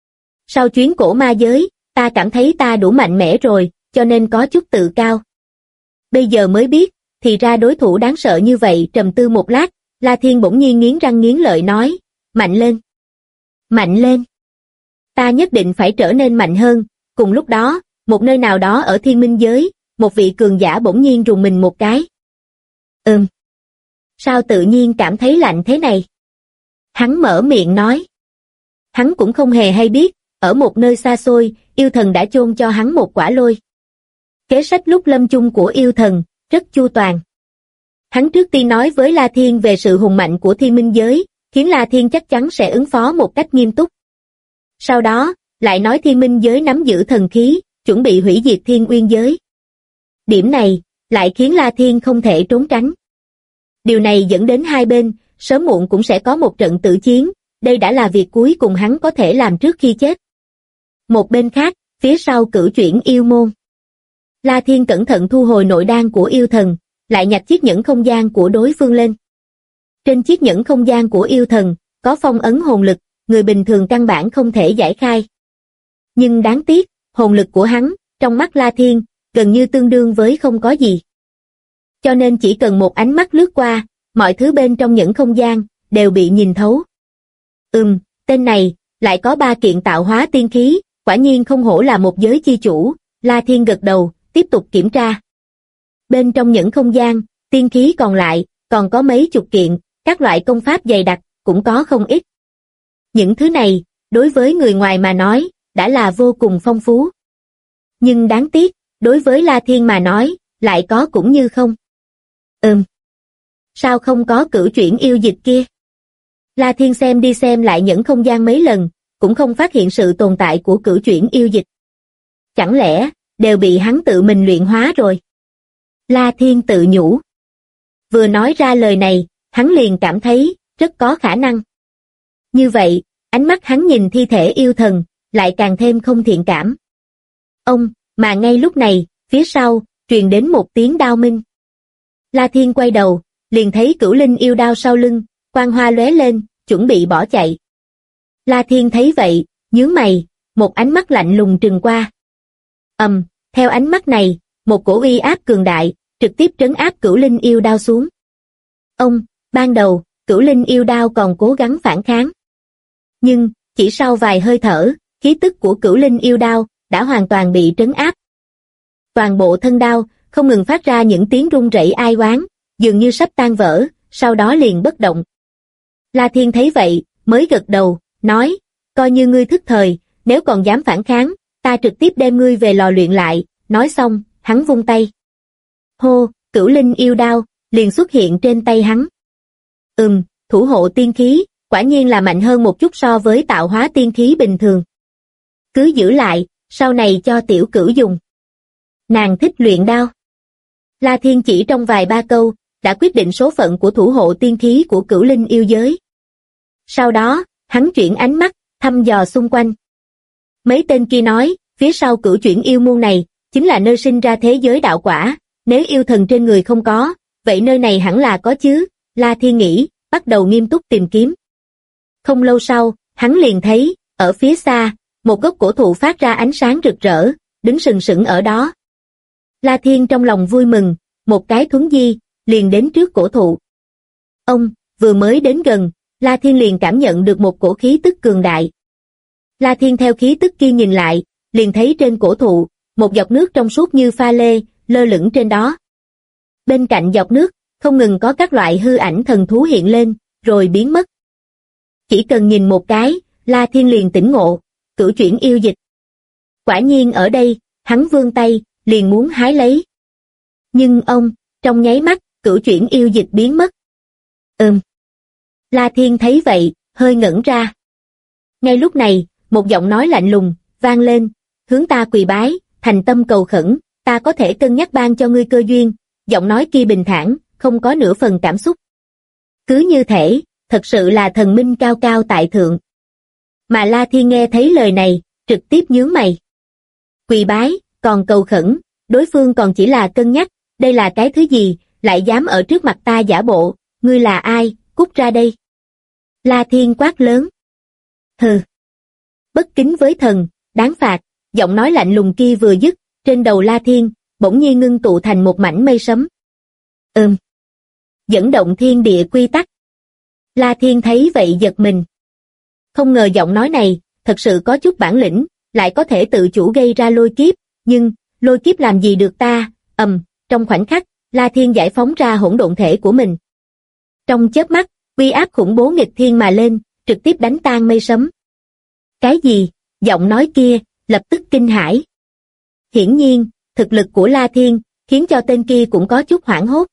Speaker 2: Sau chuyến cổ ma giới, ta cảm thấy ta đủ mạnh mẽ rồi, cho nên có chút tự cao. Bây giờ mới biết, thì ra đối thủ đáng sợ như vậy. Trầm tư một lát, La Thiên bỗng nhiên nghiến răng nghiến lợi nói, mạnh lên. Mạnh lên. Ta nhất định phải trở nên mạnh hơn. Cùng lúc đó, một nơi nào đó ở thiên minh giới, một vị cường giả bỗng nhiên rùng mình một cái. Sao tự nhiên cảm thấy lạnh thế này? Hắn mở miệng nói. Hắn cũng không hề hay biết, ở một nơi xa xôi, yêu thần đã chôn cho hắn một quả lôi. Kế sách lúc lâm chung của yêu thần, rất chu toàn. Hắn trước tiên nói với La Thiên về sự hùng mạnh của thiên minh giới, khiến La Thiên chắc chắn sẽ ứng phó một cách nghiêm túc. Sau đó, lại nói thiên minh giới nắm giữ thần khí, chuẩn bị hủy diệt thiên uyên giới. Điểm này, lại khiến La Thiên không thể trốn tránh. Điều này dẫn đến hai bên, sớm muộn cũng sẽ có một trận tử chiến, đây đã là việc cuối cùng hắn có thể làm trước khi chết. Một bên khác, phía sau cửu chuyển yêu môn. La Thiên cẩn thận thu hồi nội đan của yêu thần, lại nhặt chiếc nhẫn không gian của đối phương lên. Trên chiếc nhẫn không gian của yêu thần, có phong ấn hồn lực, người bình thường căn bản không thể giải khai. Nhưng đáng tiếc, hồn lực của hắn, trong mắt La Thiên, gần như tương đương với không có gì. Cho nên chỉ cần một ánh mắt lướt qua, mọi thứ bên trong nhẫn không gian, đều bị nhìn thấu. Tên này, lại có 3 kiện tạo hóa tiên khí, quả nhiên không hổ là một giới chi chủ. La Thiên gật đầu, tiếp tục kiểm tra. Bên trong nhẫn không gian, tiên khí còn lại, còn có mấy chục kiện, các loại công pháp dày đặc, cũng có không ít. Những thứ này, đối với người ngoài mà nói, đã là vô cùng phong phú. Nhưng đáng tiếc, đối với La Thiên mà nói, lại có cũng như không. Sao không có cửu chuyển yêu dịch kia? La Thiên xem đi xem lại nhẫn không gian mấy lần, cũng không phát hiện sự tồn tại của cửu chuyển yêu dịch. Chẳng lẽ, đều bị hắn tự mình luyện hóa rồi? La Thiên tự nhủ. Vừa nói ra lời này, hắn liền cảm thấy, rất có khả năng. Như vậy, ánh mắt hắn nhìn thi thể yêu thần, lại càng thêm không thiện cảm. Mà ngay lúc này, phía sau, truyền đến một tiếng đao minh. La Thiên quay đầu, liền thấy Cửu Linh yêu đao sau lưng, quang hoa lóe lên, chuẩn bị bỏ chạy. La Thiên thấy vậy, nhướng mày, một ánh mắt lạnh lùng trừng qua. Theo ánh mắt này, một cổ uy áp cường đại, trực tiếp trấn áp Cửu Linh yêu đao xuống. Ban đầu, Cửu Linh yêu đao còn cố gắng phản kháng. Nhưng, chỉ sau vài hơi thở, khí tức của Cửu Linh yêu đao đã hoàn toàn bị trấn áp. Toàn bộ thân đao không ngừng phát ra những tiếng rung rẩy ai oán, dường như sắp tan vỡ, sau đó liền bất động. La Thiên thấy vậy, mới gật đầu, nói, coi như ngươi thức thời, nếu còn dám phản kháng, ta trực tiếp đem ngươi về lò luyện lại, nói xong, hắn vung tay. Hô, Cửu Linh yêu đao, liền xuất hiện trên tay hắn. Thủ hộ tiên khí, quả nhiên là mạnh hơn một chút so với tạo hóa tiên khí bình thường. Cứ giữ lại, sau này cho tiểu cửu dùng. Nàng thích luyện đao. La Thiên chỉ trong vài ba câu, đã quyết định số phận của thủ hộ tiên khí của Cửu Linh yêu giới. Sau đó, hắn chuyển ánh mắt, thăm dò xung quanh. Mấy tên kia nói, phía sau Cửu Chuyển yêu môn này, chính là nơi sinh ra thế giới đạo quả, nếu yêu thần trên người không có, vậy nơi này hẳn là có chứ, La Thiên nghĩ, bắt đầu nghiêm túc tìm kiếm. Không lâu sau, hắn liền thấy, ở phía xa, một gốc cổ thụ phát ra ánh sáng rực rỡ, đứng sừng sững ở đó. La Thiên trong lòng vui mừng, một cái thuấn di, liền đến trước cổ thụ. Ông, vừa mới đến gần, La Thiên liền cảm nhận được một cổ khí tức cường đại. La Thiên theo khí tức kia nhìn lại, liền thấy trên cổ thụ, một giọt nước trong suốt như pha lê, lơ lửng trên đó. Bên cạnh giọt nước, không ngừng có các loại hư ảnh thần thú hiện lên, rồi biến mất. Chỉ cần nhìn một cái, La Thiên liền tỉnh ngộ, Cửu Chuyển yêu dịch. Quả nhiên ở đây, hắn vươn tay, liền muốn hái lấy. Nhưng ông, trong nháy mắt, Cửu Chuyển yêu dịch biến mất. La Thiên thấy vậy, hơi ngẩn ra. Ngay lúc này, một giọng nói lạnh lùng, vang lên, hướng ta quỳ bái, thành tâm cầu khẩn, ta có thể cân nhắc ban cho ngươi cơ duyên. Giọng nói kia bình thản, không có nửa phần cảm xúc. Cứ như thể, thật sự là thần minh cao cao tại thượng. Mà La Thiên nghe thấy lời này, trực tiếp nhướng mày. Quỳ bái, còn cầu khẩn, đối phương còn chỉ là cân nhắc, đây là cái thứ gì, lại dám ở trước mặt ta giả bộ, ngươi là ai, cút ra đây. La Thiên quát lớn. Hừ. Bất kính với thần, đáng phạt, giọng nói lạnh lùng kia vừa dứt, trên đầu La Thiên, bỗng nhiên ngưng tụ thành một mảnh mây sấm. Dẫn động thiên địa quy tắc. La Thiên thấy vậy giật mình. Không ngờ giọng nói này, thật sự có chút bản lĩnh, lại có thể tự chủ gây ra lôi kiếp, nhưng, lôi kiếp làm gì được ta, trong khoảnh khắc, La Thiên giải phóng ra hỗn độn thể của mình. Trong chớp mắt, uy áp khủng bố nghịch thiên mà lên, trực tiếp đánh tan mây sấm. Cái gì? Giọng nói kia, lập tức kinh hãi. Hiển nhiên, thực lực của La Thiên, khiến cho tên kia cũng có chút hoảng hốt.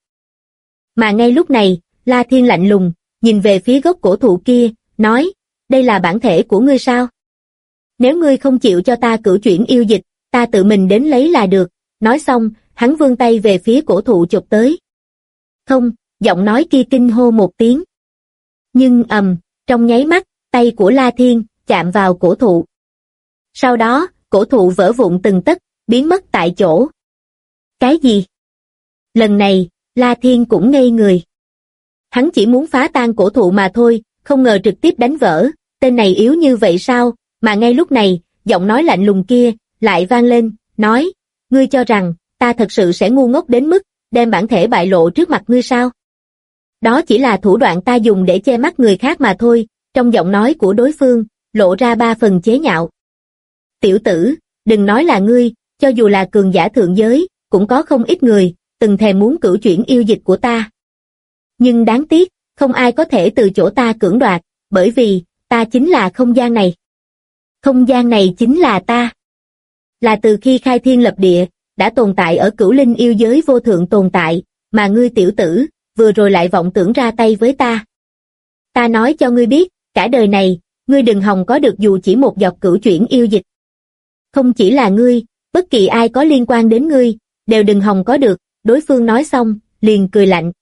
Speaker 2: Mà ngay lúc này, La Thiên lạnh lùng, nhìn về phía gốc cổ thụ kia, nói, đây là bản thể của ngươi sao? Nếu ngươi không chịu cho ta Cửu Chuyển yêu dịch, ta tự mình đến lấy là được. Nói xong, hắn vươn tay về phía cổ thụ chụp tới. Không, giọng nói kia kinh hô một tiếng. Nhưng trong nháy mắt, tay của La Thiên chạm vào cổ thụ. Sau đó, cổ thụ vỡ vụn từng tấc, biến mất tại chỗ. Cái gì? Lần này, La Thiên cũng ngây người. Hắn chỉ muốn phá tan cổ thụ mà thôi, không ngờ trực tiếp đánh vỡ, tên này yếu như vậy sao? Mà ngay lúc này, giọng nói lạnh lùng kia lại vang lên, nói, ngươi cho rằng ta thật sự sẽ ngu ngốc đến mức đem bản thể bại lộ trước mặt ngươi sao? Đó chỉ là thủ đoạn ta dùng để che mắt người khác mà thôi. Trong giọng nói của đối phương lộ ra ba phần chế nhạo. Tiểu tử, đừng nói là ngươi, cho dù là cường giả thượng giới, cũng có không ít người từng thèm muốn Cửu Chuyển yêu dịch của ta. Nhưng đáng tiếc, không ai có thể từ chỗ ta cưỡng đoạt, bởi vì ta chính là không gian này. Không gian này chính là ta. Là từ khi khai thiên lập địa, đã tồn tại ở Cửu Linh yêu giới vô thượng tồn tại, mà ngươi tiểu tử, vừa rồi lại vọng tưởng ra tay với ta. Ta nói cho ngươi biết, cả đời này, ngươi đừng hòng có được dù chỉ một giọt Cửu Chuyển yêu dịch. Không chỉ là ngươi, bất kỳ ai có liên quan đến ngươi, đều đừng hòng có được. Đối phương nói xong, liền cười lạnh.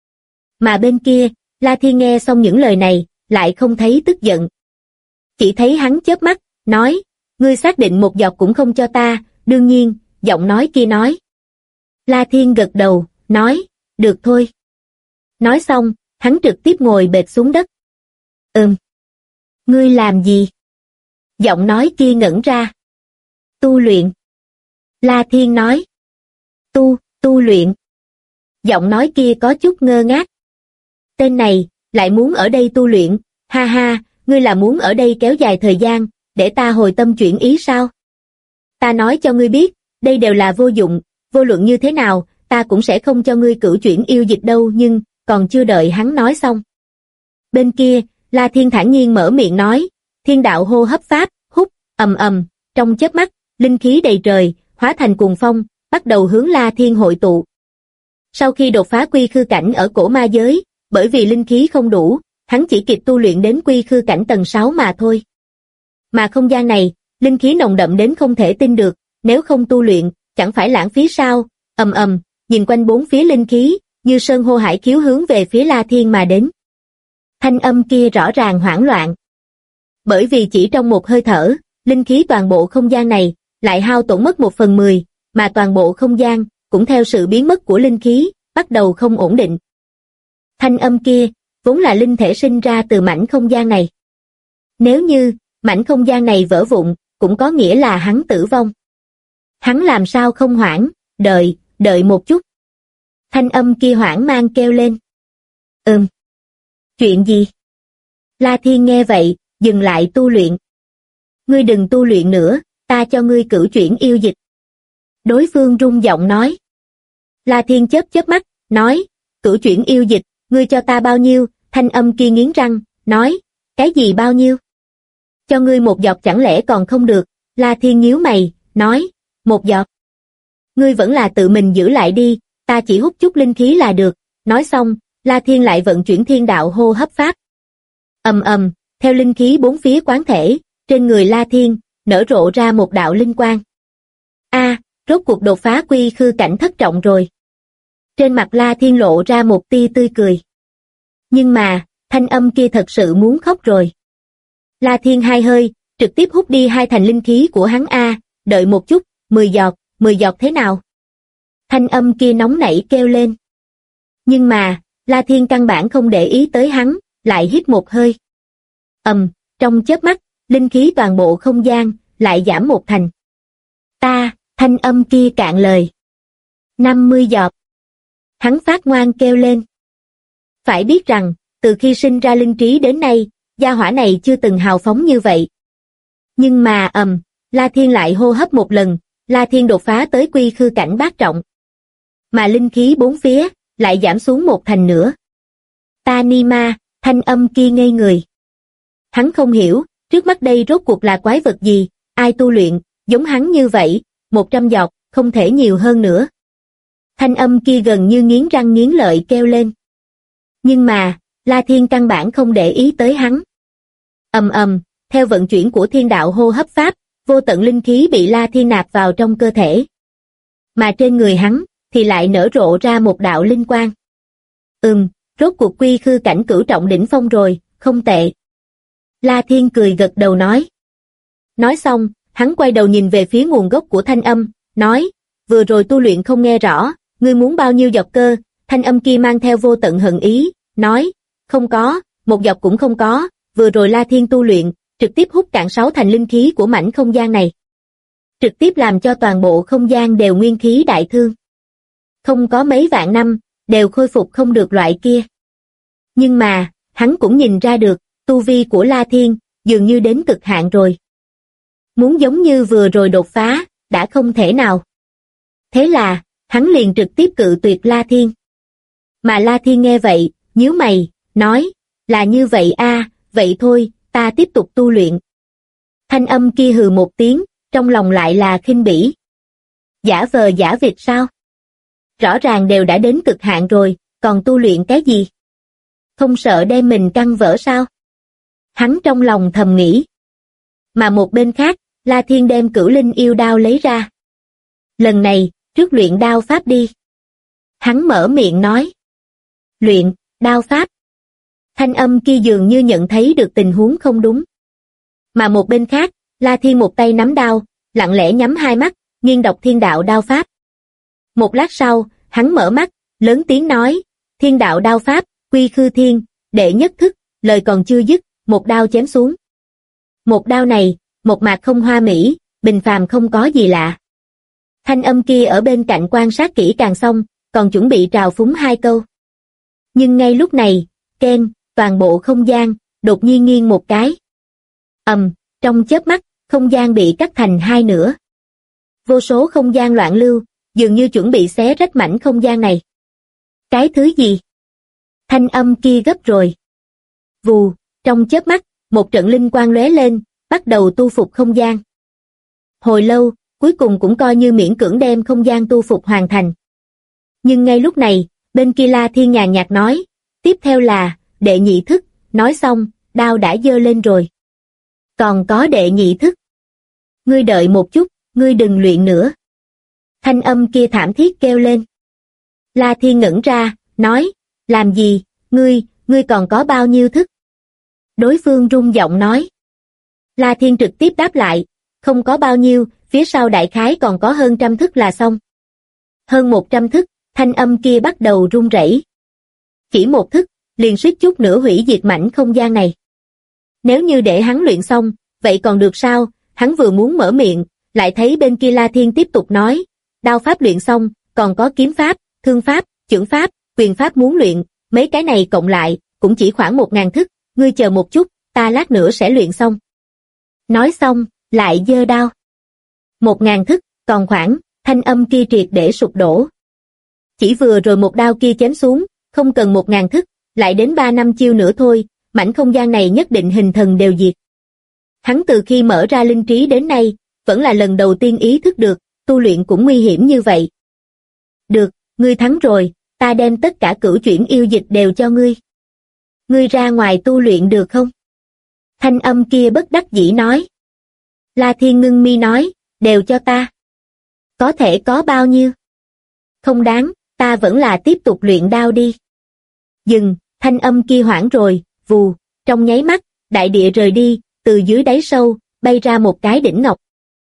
Speaker 2: Mà bên kia, La Thiên nghe xong những lời này, lại không thấy tức giận. Chỉ thấy hắn chớp mắt, nói, ngươi xác định một giọt cũng không cho ta, đương nhiên, giọng nói kia nói. La Thiên gật đầu, nói, được thôi. Nói xong, hắn trực tiếp ngồi bệt xuống đất. Ngươi làm gì? Giọng nói kia ngẩn ra. Tu luyện. La Thiên nói. Tu luyện. Giọng nói kia có chút ngơ ngác. Tên này, lại muốn ở đây tu luyện, ha ha, ngươi là muốn ở đây kéo dài thời gian, để ta hồi tâm chuyển ý sao? Ta nói cho ngươi biết, đây đều là vô dụng, vô luận như thế nào, ta cũng sẽ không cho ngươi Cửu Chuyển yêu dịch đâu. Nhưng, còn chưa đợi hắn nói xong. Bên kia, La Thiên thản nhiên mở miệng nói, Thiên đạo hô hấp pháp, hút, ầm, trong chớp mắt, linh khí đầy trời, hóa thành cuồng phong, bắt đầu hướng La Thiên hội tụ. Sau khi đột phá quy khư cảnh ở cổ ma giới, bởi vì linh khí không đủ, hắn chỉ kịp tu luyện đến quy khư cảnh tầng 6 mà thôi. Mà không gian này, linh khí nồng đậm đến không thể tin được, nếu không tu luyện, chẳng phải lãng phí sao? Ầm, nhìn quanh bốn phía linh khí, như sơn hô hải khiếu hướng về phía La Thiên mà đến. Thanh âm kia rõ ràng hoảng loạn. Bởi vì chỉ trong một hơi thở, linh khí toàn bộ không gian này lại hao tổn mất 1/10, mà toàn bộ không gian cũng theo sự biến mất của linh khí, bắt đầu không ổn định. Thanh âm kia vốn là linh thể sinh ra từ mảnh không gian này. Nếu như mảnh không gian này vỡ vụn, cũng có nghĩa là hắn tử vong. Hắn làm sao không hoảng, đợi một chút. Thanh âm kia hoảng mang kêu lên. Chuyện gì? La Thiên nghe vậy, dừng lại tu luyện. Ngươi đừng tu luyện nữa, ta cho ngươi cửu chuyển yêu dịch. Đối phương rung giọng nói. La Thiên chớp mắt, nói, cửu chuyển yêu dịch, ngươi cho ta bao nhiêu? Thanh âm kia nghiến răng, nói, cái gì bao nhiêu? Cho ngươi một giọt chẳng lẽ còn không được? La Thiên nhíu mày, nói, một giọt. Ngươi vẫn là tự mình giữ lại đi, ta chỉ hút chút linh khí là được. Nói xong, La Thiên lại vận chuyển thiên đạo hô hấp pháp. Ầm, theo linh khí bốn phía quán thể, trên người La Thiên, nở rộ ra một đạo linh quang. Rốt cuộc đột phá quy khư cảnh thất trọng rồi. Trên mặt La Thiên lộ ra một tia tươi cười. Nhưng mà, thanh âm kia thật sự muốn khóc rồi. La Thiên hai hơi, trực tiếp hút đi 2 thành linh khí của hắn. Đợi một chút, 10 giọt thế nào? Thanh âm kia nóng nảy kêu lên. Nhưng mà, La Thiên căn bản không để ý tới hắn, lại hít một hơi. Trong chớp mắt, linh khí toàn bộ không gian, lại giảm 1 thành. Thanh âm kia cạn lời. 50 giọt. Hắn phát ngoan kêu lên. Phải biết rằng, từ khi sinh ra linh trí đến nay, gia hỏa này chưa từng hào phóng như vậy. Nhưng mà La Thiên lại hô hấp một lần, La Thiên đột phá tới quy khư cảnh bát trọng. Mà linh khí bốn phía, lại giảm xuống 1 thành nữa. Tanima, thanh âm kia ngây người. Hắn không hiểu, trước mắt đây rốt cuộc là quái vật gì, ai tu luyện, giống hắn như vậy, 100 giọt, không thể nhiều hơn nữa. Thanh âm kia gần như nghiến răng nghiến lợi kêu lên. Nhưng mà, La Thiên căn bản không để ý tới hắn. Theo vận chuyển của thiên đạo hô hấp pháp, vô tận linh khí bị La Thiên nạp vào trong cơ thể. Mà trên người hắn, thì lại nở rộ ra một đạo linh quang. Rốt cuộc quy khư cảnh cửu trọng đỉnh phong rồi, không tệ. La Thiên cười gật đầu nói. Nói xong, hắn quay đầu nhìn về phía nguồn gốc của thanh âm, nói, vừa rồi tu luyện không nghe rõ, ngươi muốn bao nhiêu giọt cơ? Thanh âm kia mang theo vô tận hận ý, nói, không có, 1 giọt cũng không có, vừa rồi La Thiên tu luyện, trực tiếp hút cạn 6 thành linh khí của mảnh không gian này. Trực tiếp làm cho toàn bộ không gian đều nguyên khí đại thương. Không có mấy vạn năm, đều khôi phục không được loại kia. Nhưng mà, hắn cũng nhìn ra được, tu vi của La Thiên, dường như đến cực hạn rồi. Muốn giống như vừa rồi đột phá, đã không thể nào. Thế là, hắn liền trực tiếp cự tuyệt La Thiên. Mà La Thiên nghe vậy, nhíu mày, nói, là như vậy vậy thôi, ta tiếp tục tu luyện. Thanh âm kia hừ một tiếng, trong lòng lại là khinh bỉ. Giả vờ giả vịt sao? Rõ ràng đều đã đến cực hạn rồi, còn tu luyện cái gì? Không sợ đem mình căng vỡ sao? Hắn trong lòng thầm nghĩ. Mà một bên khác, La Thiên đem cửu linh yêu đao lấy ra. Lần này, trước luyện đao pháp đi. Hắn mở miệng nói. Luyện, đao pháp. Thanh âm kia dường như nhận thấy được tình huống không đúng. Mà một bên khác, La Thiên một tay nắm đao, lặng lẽ nhắm hai mắt, nghiên đọc thiên đạo đao pháp. Một lát sau, hắn mở mắt, lớn tiếng nói, thiên đạo đao pháp, quy khư thiên, đệ nhất thức, lời còn chưa dứt, một đao chém xuống. Một đao này, một mạc không hoa mỹ, bình phàm không có gì lạ. Thanh âm kia ở bên cạnh quan sát kỹ càng xong, còn chuẩn bị trào phúng 2 câu. Nhưng ngay lúc này, toàn bộ không gian, đột nhiên nghiêng một cái. Trong chớp mắt, không gian bị cắt thành 2 nửa. Vô số không gian loạn lưu, dường như chuẩn bị xé rách mảnh không gian này. Cái thứ gì? Thanh âm kia gấp rồi. Vù, trong chớp mắt, một trận linh quang lóe lên, bắt đầu tu phục không gian. Hồi lâu, cuối cùng cũng coi như miễn cưỡng đem không gian tu phục hoàn thành. Nhưng ngay lúc này, bên kia La Thiên nhàn nhạt nói, tiếp theo là, đệ nhị thức, nói xong, đao đã giơ lên rồi. Còn có đệ nhị thức. Ngươi đợi một chút, ngươi đừng luyện nữa. Thanh âm kia thảm thiết kêu lên. La Thiên ngẩn ra, nói, làm gì, ngươi còn có bao nhiêu thức? Đối phương rung giọng nói. La Thiên trực tiếp đáp lại, không có bao nhiêu, phía sau đại khái còn có hơn 100 thức là xong. Hơn 100 thức, thanh âm kia bắt đầu run rẩy. Chỉ một thức, liền suýt chút nữa hủy diệt mảnh không gian này. Nếu như để hắn luyện xong, vậy còn được sao? Hắn vừa muốn mở miệng, lại thấy bên kia La Thiên tiếp tục nói, đao pháp luyện xong, còn có kiếm pháp, thương pháp, chưởng pháp, quyền pháp muốn luyện, mấy cái này cộng lại, cũng chỉ khoảng 1000 thức, ngươi chờ một chút, ta lát nữa sẽ luyện xong. Nói xong, lại giơ đao. 1000 thức, còn khoảng, thanh âm kia triệt để sụp đổ. Chỉ vừa rồi một đao kia chém xuống, không cần 1000 thức, lại đến 3 năm chiêu nữa thôi, mảnh không gian này nhất định hình thần đều diệt. Hắn từ khi mở ra linh trí đến nay, vẫn là lần đầu tiên ý thức được, tu luyện cũng nguy hiểm như vậy. Được, ngươi thắng rồi, ta đem tất cả cửu chuyển yêu dịch đều cho ngươi. Ngươi ra ngoài tu luyện được không? Thanh âm kia bất đắc dĩ nói. La Thiên ngưng mi nói, đều cho ta. Có thể có bao nhiêu? Không đáng, ta vẫn là tiếp tục luyện đao đi. Dừng, thanh âm kia hoảng rồi, vù, trong nháy mắt, đại địa rời đi, từ dưới đáy sâu, bay ra một cái đỉnh ngọc.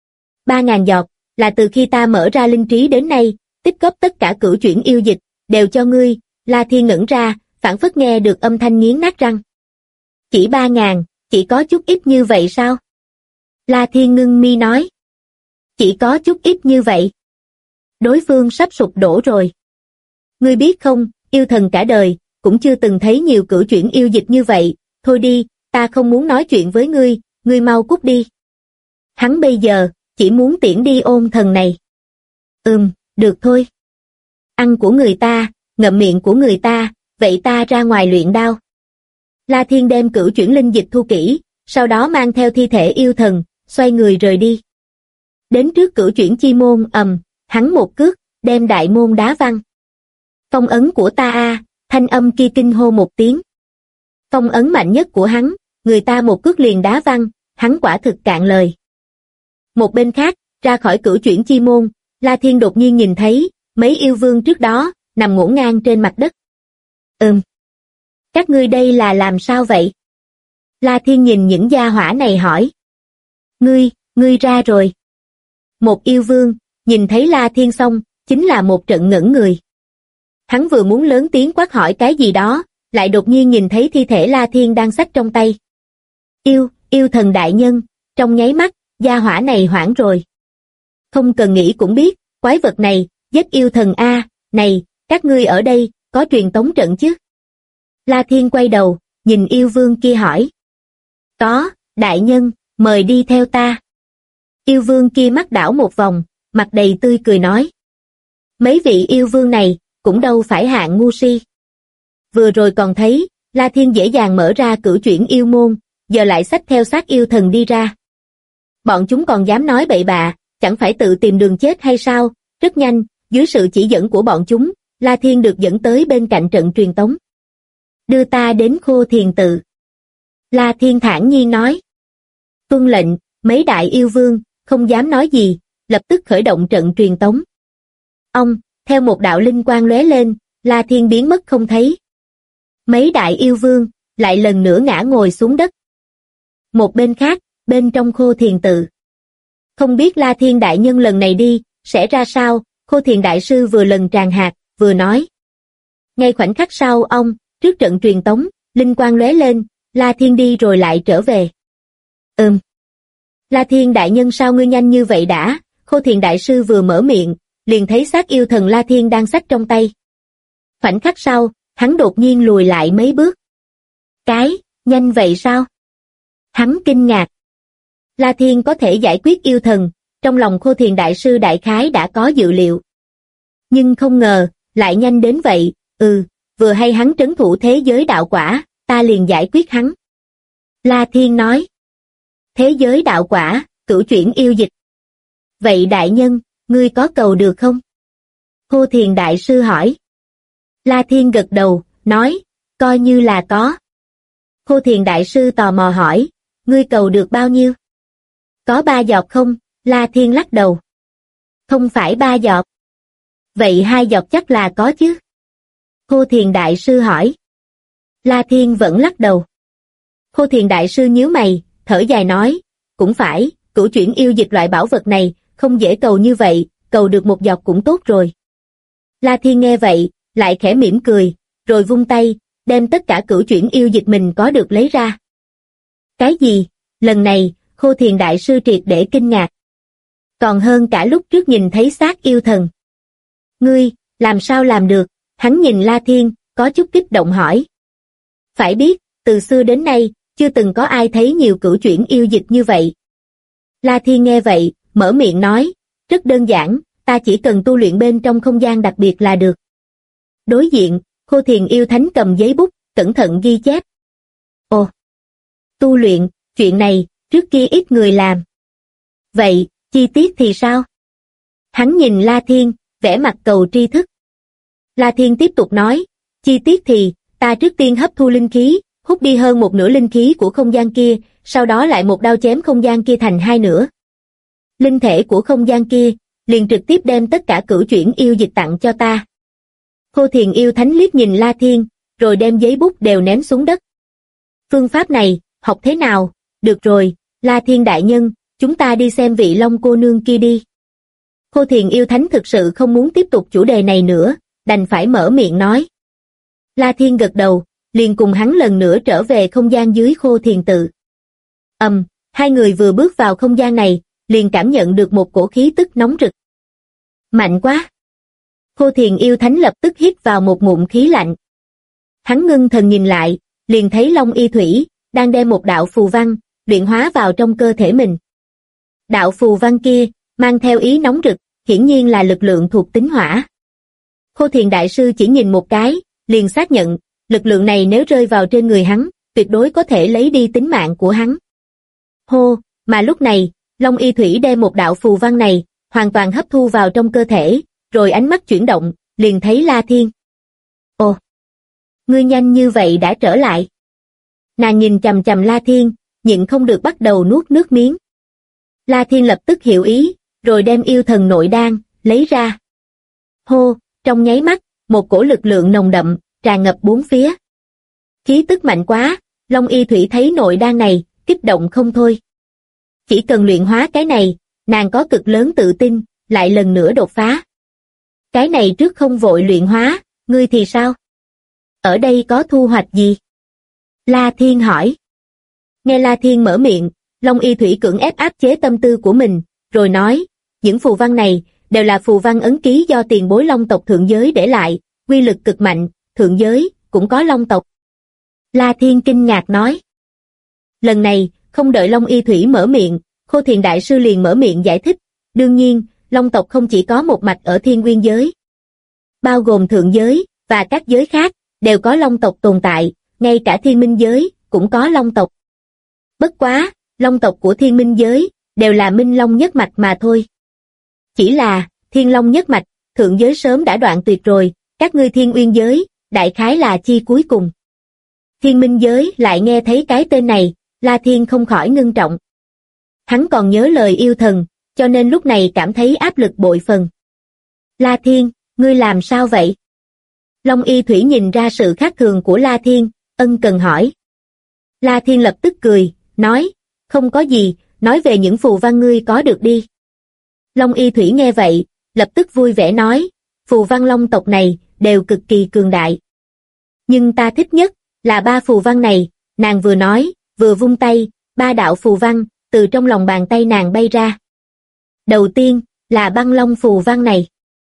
Speaker 2: 3000 giọt, là từ khi ta mở ra linh trí đến nay, tích góp tất cả cửu chuyển yêu dịch, đều cho ngươi. La Thiên ngẩn ra, phảng phất nghe được âm thanh nghiến nát răng. Chỉ 3000, chỉ có chút ít như vậy sao? La Thiên ngưng mi nói. Chỉ có chút ít như vậy. Đối phương sắp sụp đổ rồi. Ngươi biết không, yêu thần cả đời, cũng chưa từng thấy nhiều cửu chuyển yêu dịch như vậy, thôi đi, ta không muốn nói chuyện với ngươi mau cút đi. Hắn bây giờ, chỉ muốn tiễn đi ôn thần này. Được thôi. Ăn của người ta, ngậm miệng của người ta, vậy ta ra ngoài luyện đao. La Thiên đem cửu chuyển linh dịch thu kỹ, sau đó mang theo thi thể yêu thần, xoay người rời đi. Đến trước cửu chuyển chi môn, hắn một cước, đem đại môn đá văng. Phong ấn của ta a, thanh âm kia kinh hô một tiếng. Phong ấn mạnh nhất của hắn, người ta một cước liền đá văng, hắn quả thực cạn lời. Một bên khác, ra khỏi cửu chuyển chi môn, La Thiên đột nhiên nhìn thấy, mấy yêu vương trước đó, nằm ngổn ngang trên mặt đất. Các ngươi đây là làm sao vậy? La Thiên nhìn những gia hỏa này hỏi. Ngươi ra rồi. Một yêu vương, nhìn thấy La Thiên xong, chính là một trận ngẩn người. Hắn vừa muốn lớn tiếng quát hỏi cái gì đó, lại đột nhiên nhìn thấy thi thể La Thiên đang xách trong tay. Yêu thần đại nhân, trong nháy mắt, gia hỏa này hoảng rồi. Không cần nghĩ cũng biết, quái vật này, giết yêu thần a, này, các ngươi ở đây, có truyền tống trận chứ? La Thiên quay đầu, nhìn yêu vương kia hỏi. Có, đại nhân, mời đi theo ta. Yêu vương kia mắt đảo một vòng, mặt đầy tươi cười nói. Mấy vị yêu vương này, cũng đâu phải hạng ngu si. Vừa rồi còn thấy, La Thiên dễ dàng mở ra cửu chuyển yêu môn, giờ lại xách theo xác yêu thần đi ra. Bọn chúng còn dám nói bậy bạ, chẳng phải tự tìm đường chết hay sao? Rất nhanh, dưới sự chỉ dẫn của bọn chúng, La Thiên được dẫn tới bên cạnh trận truyền tống. Đưa ta đến Khô Thiền Tự. La Thiên thản nhiên nói. Tuân lệnh, mấy đại yêu vương, không dám nói gì, lập tức khởi động trận truyền tống. Theo một đạo linh quang lóe lên, La Thiên biến mất không thấy. Mấy đại yêu vương, lại lần nữa ngã ngồi xuống đất. Một bên khác, bên trong Khô Thiền Tự. Không biết La Thiên đại nhân lần này đi, sẽ ra sao? Khô Thiền đại sư vừa lần tràn hạt, vừa nói. Ngay khoảnh khắc sau trước trận truyền tống, linh quang lóe lên, La Thiên đi rồi lại trở về. La Thiên đại nhân sao ngươi nhanh như vậy đã? Khô Thiền đại sư vừa mở miệng, liền thấy xác yêu thần La Thiên đang xách trong tay. Khoảnh khắc sau, hắn đột nhiên lùi lại mấy bước. Nhanh vậy sao? Hắn kinh ngạc. La Thiên có thể giải quyết yêu thần, trong lòng Khô Thiền đại sư đại khái đã có dự liệu. Nhưng không ngờ, lại nhanh đến vậy, vừa hay hắn trấn thủ thế giới đạo quả, ta liền giải quyết hắn. La Thiên nói. Thế giới đạo quả, cửu chuyển yêu dịch. Vậy đại nhân, ngươi có cầu được không? Hô Thiền Đại Sư hỏi. La Thiên gật đầu, nói, coi như là có. Hô Thiền Đại Sư tò mò hỏi, ngươi cầu được bao nhiêu? Có 3 giọt không? La Thiên lắc đầu. Không phải 3 giọt. Vậy 2 giọt chắc là có chứ? Hô Thiền Đại Sư hỏi. La Thiên vẫn lắc đầu. Hô Thiền Đại Sư nhíu mày, thở dài nói, cũng phải, cửu chuyển yêu dịch loại bảo vật này, không dễ cầu như vậy, cầu được 1 giọt cũng tốt rồi. La Thiên nghe vậy, lại khẽ mỉm cười, rồi vung tay, đem tất cả cửu chuyển yêu dịch mình có được lấy ra. Cái gì? Lần này, Hô Thiền Đại Sư triệt để kinh ngạc. Còn hơn cả lúc trước nhìn thấy xác yêu thần. Ngươi, làm sao làm được? Hắn nhìn La Thiên, có chút kích động hỏi. Phải biết, từ xưa đến nay, chưa từng có ai thấy nhiều cửu chuyển yêu dịch như vậy. La Thiên nghe vậy, mở miệng nói, rất đơn giản, ta chỉ cần tu luyện bên trong không gian đặc biệt là được. Đối diện, Hô Thiền Yêu Thánh cầm giấy bút, cẩn thận ghi chép. Ồ, tu luyện, chuyện này, trước kia ít người làm. Vậy, chi tiết thì sao? Hắn nhìn La Thiên, vẻ mặt cầu tri thức. La Thiên tiếp tục nói, chi tiết thì, ta trước tiên hấp thu linh khí, hút đi hơn 1/2 linh khí của không gian kia, sau đó lại một đao chém không gian kia thành 2 nửa. Linh thể của không gian kia, liền trực tiếp đem tất cả cửu chuyển yêu dịch tặng cho ta. Hô Thiền Yêu Thánh liếc nhìn La Thiên, rồi đem giấy bút đều ném xuống đất. Phương pháp này, học thế nào? Được rồi, La Thiên đại nhân, chúng ta đi xem vị Long cô nương kia đi. Hô Thiền Yêu Thánh thực sự không muốn tiếp tục chủ đề này nữa, đành phải mở miệng nói. La Thiên gật đầu, liền cùng hắn lần nữa trở về không gian dưới Khô Thiền tự. Hai người vừa bước vào không gian này, liền cảm nhận được một cổ khí tức nóng rực. Mạnh quá! Khô Thiền Yêu Thánh lập tức hít vào một ngụm khí lạnh. Hắn ngưng thần nhìn lại, liền thấy Long Y Thủy đang đem một đạo phù văn luyện hóa vào trong cơ thể mình. Đạo phù văn kia mang theo ý nóng rực, hiển nhiên là lực lượng thuộc tính hỏa. Khô Thiền Đại Sư chỉ nhìn một cái, liền xác nhận, lực lượng này nếu rơi vào trên người hắn, tuyệt đối có thể lấy đi tính mạng của hắn. Hô, mà lúc này, Long Y Thủy đem một đạo phù văn này, hoàn toàn hấp thu vào trong cơ thể, rồi ánh mắt chuyển động, liền thấy La Thiên. Ồ, ngươi nhanh như vậy đã trở lại. Nàng nhìn chằm chằm La Thiên, nhịn không được bắt đầu nuốt nước miếng. La Thiên lập tức hiểu ý, rồi đem yêu thần nội đan, lấy ra. Hô, trong nháy mắt, một cổ lực lượng nồng đậm, tràn ngập bốn phía. Khí tức mạnh quá, Long Y Thủy thấy nội đan này, kích động không thôi. Chỉ cần luyện hóa cái này, nàng có cực lớn tự tin, lại lần nữa đột phá. Cái này trước không vội luyện hóa, ngươi thì sao? Ở đây có thu hoạch gì? La Thiên hỏi. Nghe La Thiên mở miệng, Long Y Thủy cưỡng ép áp chế tâm tư của mình, rồi nói, những phù văn này, đều là phù văn ấn ký do tiền bối Long tộc thượng giới để lại, quy lực cực mạnh, thượng giới, cũng có Long tộc. La Thiên kinh ngạc nói. Lần này, không đợi Long Y Thủy mở miệng, Khô Thiền Đại Sư liền mở miệng giải thích, đương nhiên, Long tộc không chỉ có một mạch ở Thiên Nguyên giới. Bao gồm thượng giới, và các giới khác, đều có Long tộc tồn tại, ngay cả Thiên Minh giới, cũng có Long tộc. Bất quá, Long tộc của Thiên Minh giới, đều là Minh Long nhất mạch mà thôi. Chỉ là, Thiên Long nhất mạch, thượng giới sớm đã đoạn tuyệt rồi, các ngươi Thiên Uyên giới, đại khái là chi cuối cùng. Thiên Minh giới lại nghe thấy cái tên này, La Thiên không khỏi ngưng trọng. Hắn còn nhớ lời yêu thần, cho nên lúc này cảm thấy áp lực bội phần. La Thiên, ngươi làm sao vậy? Long Y Thủy nhìn ra sự khác thường của La Thiên, ân cần hỏi. La Thiên lập tức cười, nói, không có gì, nói về những phù văn ngươi có được đi. Long Y Thủy nghe vậy, lập tức vui vẻ nói, phù văn Long tộc này, đều cực kỳ cường đại. Nhưng ta thích nhất, là 3 phù văn này, nàng vừa nói, vừa vung tay, 3 đạo phù văn, từ trong lòng bàn tay nàng bay ra. Đầu tiên, là băng long phù văn này.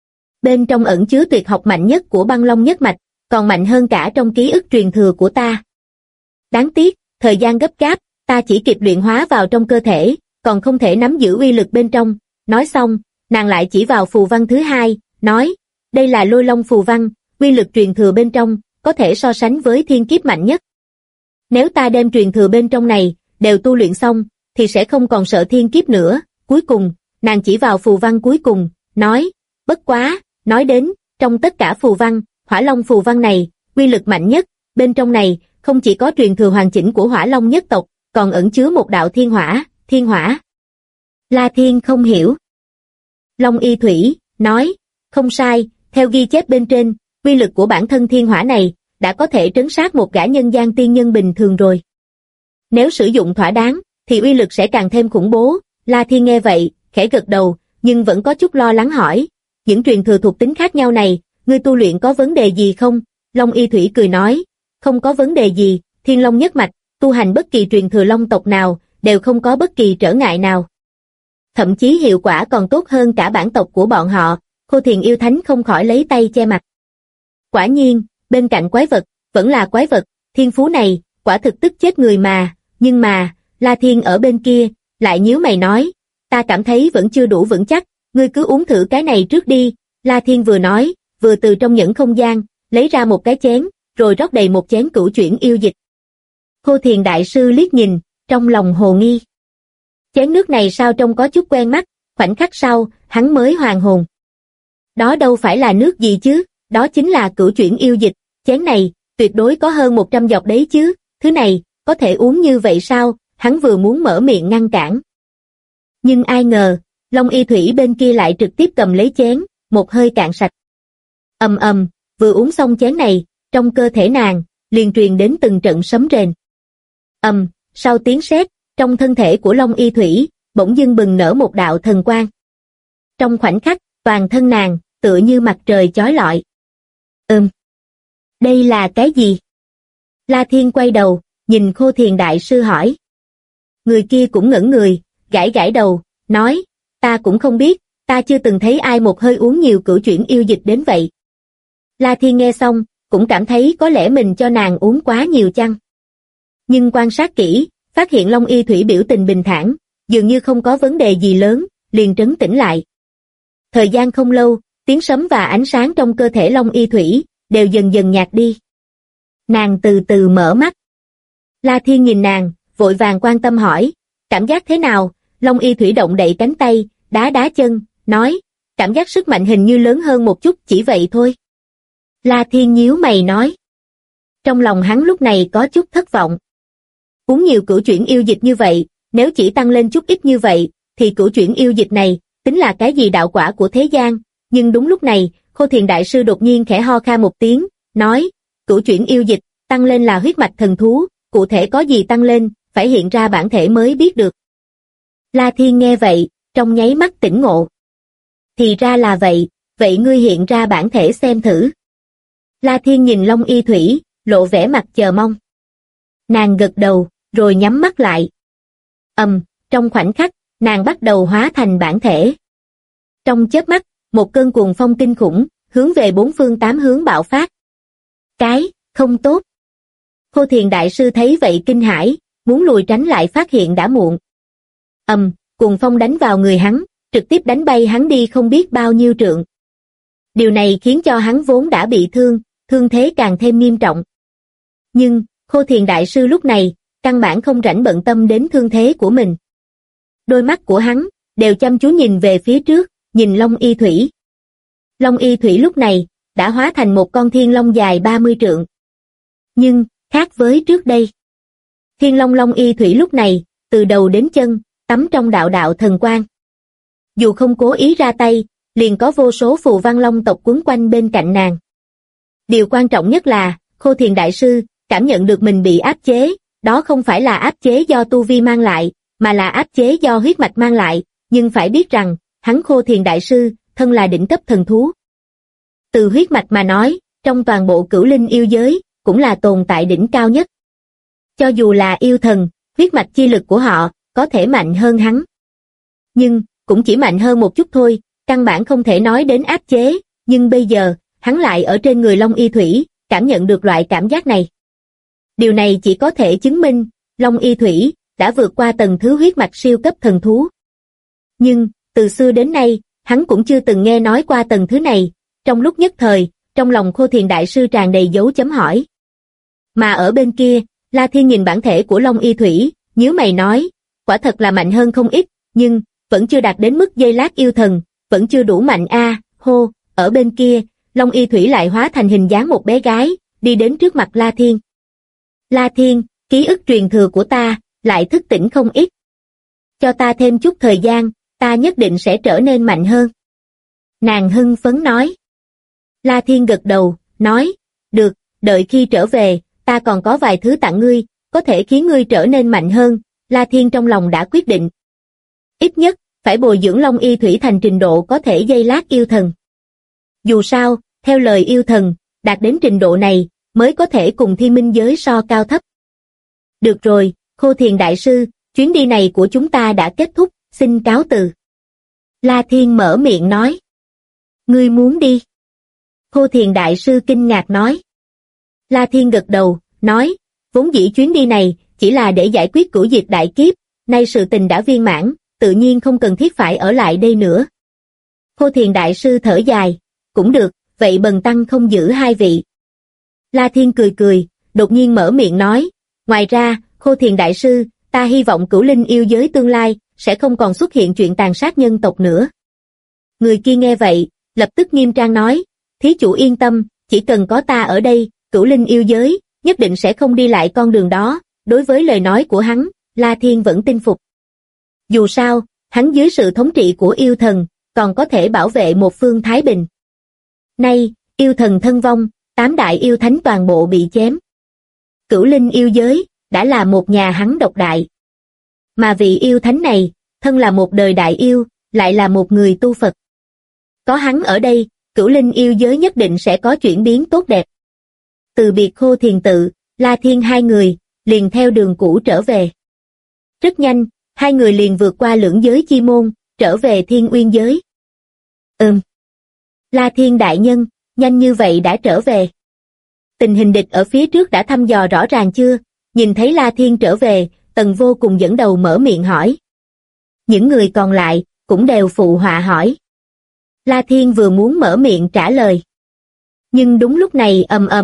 Speaker 2: Bên trong ẩn chứa tuyệt học mạnh nhất của băng long nhất mạch, còn mạnh hơn cả trong ký ức truyền thừa của ta. Đáng tiếc, thời gian gấp gáp, ta chỉ kịp luyện hóa vào trong cơ thể, còn không thể nắm giữ uy lực bên trong. Nói xong, nàng lại chỉ vào phù văn thứ 2, nói, đây là lôi long phù văn, uy lực truyền thừa bên trong, có thể so sánh với thiên kiếp mạnh nhất. Nếu ta đem truyền thừa bên trong này, đều tu luyện xong, thì sẽ không còn sợ thiên kiếp nữa. Cuối cùng, nàng chỉ vào phù văn cuối cùng, nói, bất quá, nói đến, trong tất cả phù văn, Hỏa Long phù văn này, uy lực mạnh nhất, bên trong này, không chỉ có truyền thừa hoàn chỉnh của Hỏa Long nhất tộc, còn ẩn chứa một đạo thiên hỏa. La Thiên không hiểu. Long Y Thủy, nói, không sai, theo ghi chép bên trên, uy lực của bản thân thiên hỏa này, đã có thể trấn sát một gã nhân gian tiên nhân bình thường rồi. Nếu sử dụng thỏa đáng, thì uy lực sẽ càng thêm khủng bố. La Thiên nghe vậy, khẽ gật đầu, nhưng vẫn có chút lo lắng hỏi, những truyền thừa thuộc tính khác nhau này, ngươi tu luyện có vấn đề gì không? Long Y Thủy cười nói, không có vấn đề gì, Thiên Long nhất mạch, tu hành bất kỳ truyền thừa long tộc nào, đều không có bất kỳ trở ngại nào. Thậm chí hiệu quả còn tốt hơn cả bản tộc của bọn họ. Khô Thiền yêu thánh không khỏi lấy tay che mặt. Quả nhiên, bên cạnh quái vật, vẫn là quái vật, thiên phú này, quả thực tức chết người mà, nhưng mà, La Thiên ở bên kia, lại nhíu mày nói, ta cảm thấy vẫn chưa đủ vững chắc, ngươi cứ uống thử cái này trước đi. La Thiên vừa nói, vừa từ trong những không gian, lấy ra một cái chén, rồi rót đầy một chén cửu chuyển yêu dịch. Khô Thiền đại sư liếc nhìn, trong lòng hồ nghi. Chén nước này sao trông có chút quen mắt, khoảnh khắc sau, hắn mới hoàn hồn. Đó đâu phải là nước gì chứ, đó chính là cửu chuyển yêu dịch, chén này, tuyệt đối có hơn 100 giọt đấy chứ, thứ này, có thể uống như vậy sao, hắn vừa muốn mở miệng ngăn cản. Nhưng ai ngờ, Long Y Thủy bên kia lại trực tiếp cầm lấy chén, một hơi cạn sạch. Ầm ầm, vừa uống xong chén này, trong cơ thể nàng, liền truyền đến từng trận sấm rền. Sau tiếng sét, trong thân thể của Long Y Thủy, bỗng dưng bừng nở một đạo thần quang. Trong khoảnh khắc, toàn thân nàng, tựa như mặt trời chói lọi. Đây là cái gì? La Thiên quay đầu, nhìn Khô Thiền đại sư hỏi. Người kia cũng ngẩn người, gãi gãi đầu, nói, ta cũng không biết, ta chưa từng thấy ai một hơi uống nhiều cửu chuyển yêu dịch đến vậy. La Thiên nghe xong, cũng cảm thấy có lẽ mình cho nàng uống quá nhiều chăng. Nhưng quan sát kỹ, phát hiện Long Y Thủy biểu tình bình thản, dường như không có vấn đề gì lớn, liền trấn tĩnh lại. Thời gian không lâu, tiếng sấm và ánh sáng trong cơ thể Long Y Thủy đều dần dần nhạt đi. Nàng từ từ mở mắt. La Thiên nhìn nàng, vội vàng quan tâm hỏi, cảm giác thế nào? Long Y Thủy động đậy cánh tay, đá đá chân, nói, cảm giác sức mạnh hình như lớn hơn một chút, chỉ vậy thôi. La Thiên nhíu mày nói. Trong lòng hắn lúc này có chút thất vọng. Uống nhiều cửu chuyển yêu dịch như vậy, nếu chỉ tăng lên chút ít như vậy, thì cửu chuyển yêu dịch này, tính là cái gì đạo quả của thế gian. Nhưng đúng lúc này, Khô Thiền đại sư đột nhiên khẽ ho khan một tiếng, nói, cửu chuyển yêu dịch, tăng lên là huyết mạch thần thú, cụ thể có gì tăng lên, phải hiện ra bản thể mới biết được. La Thiên nghe vậy, trong nháy mắt tỉnh ngộ. Thì ra là vậy, vậy ngươi hiện ra bản thể xem thử. La Thiên nhìn Long Y Thủy, lộ vẻ mặt chờ mong. Nàng gật đầu, rồi nhắm mắt lại. Trong khoảnh khắc, nàng bắt đầu hóa thành bản thể. Trong chớp mắt, một cơn cuồng phong kinh khủng, hướng về bốn phương tám hướng bạo phát. Không tốt. Khô Thiền đại sư thấy vậy kinh hãi, muốn lùi tránh lại phát hiện đã muộn. Cuồng phong đánh vào người hắn, trực tiếp đánh bay hắn đi không biết bao nhiêu trượng. Điều này khiến cho hắn vốn đã bị thương thế càng thêm nghiêm trọng. Nhưng, Khô Thiền đại sư lúc này, căn bản không rảnh bận tâm đến thương thế của mình. Đôi mắt của hắn, đều chăm chú nhìn về phía trước, nhìn Long Y Thủy. Long Y Thủy lúc này, đã hóa thành một con thiên long dài 30 trượng. Nhưng, khác với trước đây. Thiên long Long Y Thủy lúc này, từ đầu đến chân, tắm trong đạo đạo thần quang. Dù không cố ý ra tay, liền có vô số phù văn long tộc quấn quanh bên cạnh nàng. Điều quan trọng nhất là, Khô Thiền đại sư, cảm nhận được mình bị áp chế, đó không phải là áp chế do tu vi mang lại, mà là áp chế do huyết mạch mang lại, nhưng phải biết rằng, hắn Khô Thiền đại sư, thân là đỉnh cấp thần thú. Từ huyết mạch mà nói, trong toàn bộ cửu linh yêu giới, cũng là tồn tại đỉnh cao nhất. Cho dù là yêu thần, huyết mạch chi lực của họ, có thể mạnh hơn hắn. Nhưng, cũng chỉ mạnh hơn một chút thôi, căn bản không thể nói đến áp chế, nhưng bây giờ, hắn lại ở trên người Long Y Thủy, cảm nhận được loại cảm giác này. Điều này chỉ có thể chứng minh, Long Y Thủy, đã vượt qua tầng thứ huyết mạch siêu cấp thần thú. Nhưng, từ xưa đến nay, hắn cũng chưa từng nghe nói qua tầng thứ này, trong lúc nhất thời, trong lòng Khô Thiền đại sư tràn đầy dấu chấm hỏi. Mà ở bên kia, La Thiên nhìn bản thể của Long Y Thủy, nhíu mày nói, quả thật là mạnh hơn không ít, nhưng vẫn chưa đạt đến mức giây lát yêu thần, vẫn chưa đủ mạnh a. Hô, ở bên kia, Long Y Thủy lại hóa thành hình dáng một bé gái, đi đến trước mặt La Thiên. La Thiên, ký ức truyền thừa của ta, lại thức tỉnh không ít. Cho ta thêm chút thời gian, ta nhất định sẽ trở nên mạnh hơn. Nàng hưng phấn nói. La Thiên gật đầu, nói, được, đợi khi trở về, ta còn có vài thứ tặng ngươi, có thể khiến ngươi trở nên mạnh hơn. La Thiên trong lòng đã quyết định. Ít nhất, phải bồi dưỡng Long Y Thủy thành trình độ có thể giây lát yêu thần. Dù sao, theo lời yêu thần, đạt đến trình độ này, mới có thể cùng thiên minh giới so cao thấp. Được rồi, Khô Thiền Đại Sư, chuyến đi này của chúng ta đã kết thúc, xin cáo từ. La Thiên mở miệng nói. Ngươi muốn đi? Khô Thiền Đại Sư kinh ngạc nói. La Thiên gật đầu, nói, vốn dĩ chuyến đi này chỉ là để giải quyết cửu diệt đại kiếp, nay sự tình đã viên mãn, tự nhiên không cần thiết phải ở lại đây nữa. Khô Thiền Đại Sư thở dài, cũng được, vậy bần tăng không giữ hai vị. La Thiên cười cười, đột nhiên mở miệng nói, ngoài ra, Khô Thiền Đại Sư, ta hy vọng cửu linh yêu giới tương lai, sẽ không còn xuất hiện chuyện tàn sát nhân tộc nữa. Người kia nghe vậy, lập tức nghiêm trang nói, thí chủ yên tâm, chỉ cần có ta ở đây, cửu linh yêu giới, nhất định sẽ không đi lại con đường đó. Đối với lời nói của hắn, La Thiên vẫn tin phục. Dù sao, hắn dưới sự thống trị của yêu thần, còn có thể bảo vệ một phương thái bình. Nay, yêu thần thân vong, 8 đại yêu thánh toàn bộ bị chém. Cửu linh yêu giới, đã là một nhà hắn độc đại. Mà vị yêu thánh này, thân là một đời đại yêu, lại là một người tu Phật. Có hắn ở đây, cửu linh yêu giới nhất định sẽ có chuyển biến tốt đẹp. Từ biệt Khô Thiền Tự, La Thiên hai người, liền theo đường cũ trở về. Rất nhanh, hai người liền vượt qua lưỡng giới chi môn, trở về Thiên Uyên giới. La Thiên đại nhân, nhanh như vậy đã trở về. Tình hình địch ở phía trước đã thăm dò rõ ràng chưa? Nhìn thấy La Thiên trở về, Tần Vô Cùng dẫn đầu mở miệng hỏi. Những người còn lại, cũng đều phụ họa hỏi. La Thiên vừa muốn mở miệng trả lời. Nhưng đúng lúc này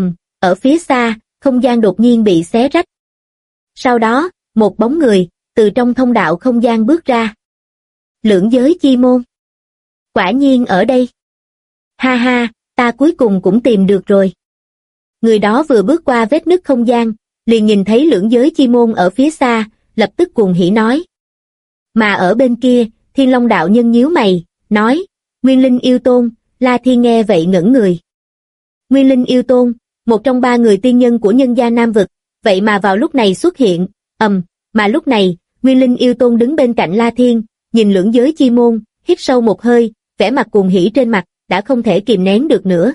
Speaker 2: ở phía xa, không gian đột nhiên bị xé rách. Sau đó, một bóng người, từ trong thông đạo không gian bước ra. Lưỡng giới chi môn. Quả nhiên ở đây. Ha ha, ta cuối cùng cũng tìm được rồi. Người đó vừa bước qua vết nứt không gian, liền nhìn thấy lưỡng giới chi môn ở phía xa, lập tức cuồng hỉ nói. Mà ở bên kia, Thiên Long đạo nhân nhíu mày, nói, Nguyên Linh yêu tôn. La Thiên nghe vậy ngẩn người. Nguyên Linh yêu tôn, một trong 3 người tiên nhân của nhân gia Nam Vực, vậy mà vào lúc này xuất hiện, mà lúc này, Nguyên Linh yêu tôn đứng bên cạnh La Thiên, nhìn lưỡng giới chi môn, hít sâu một hơi, vẻ mặt cuồng hỉ trên mặt, đã không thể kìm nén được nữa.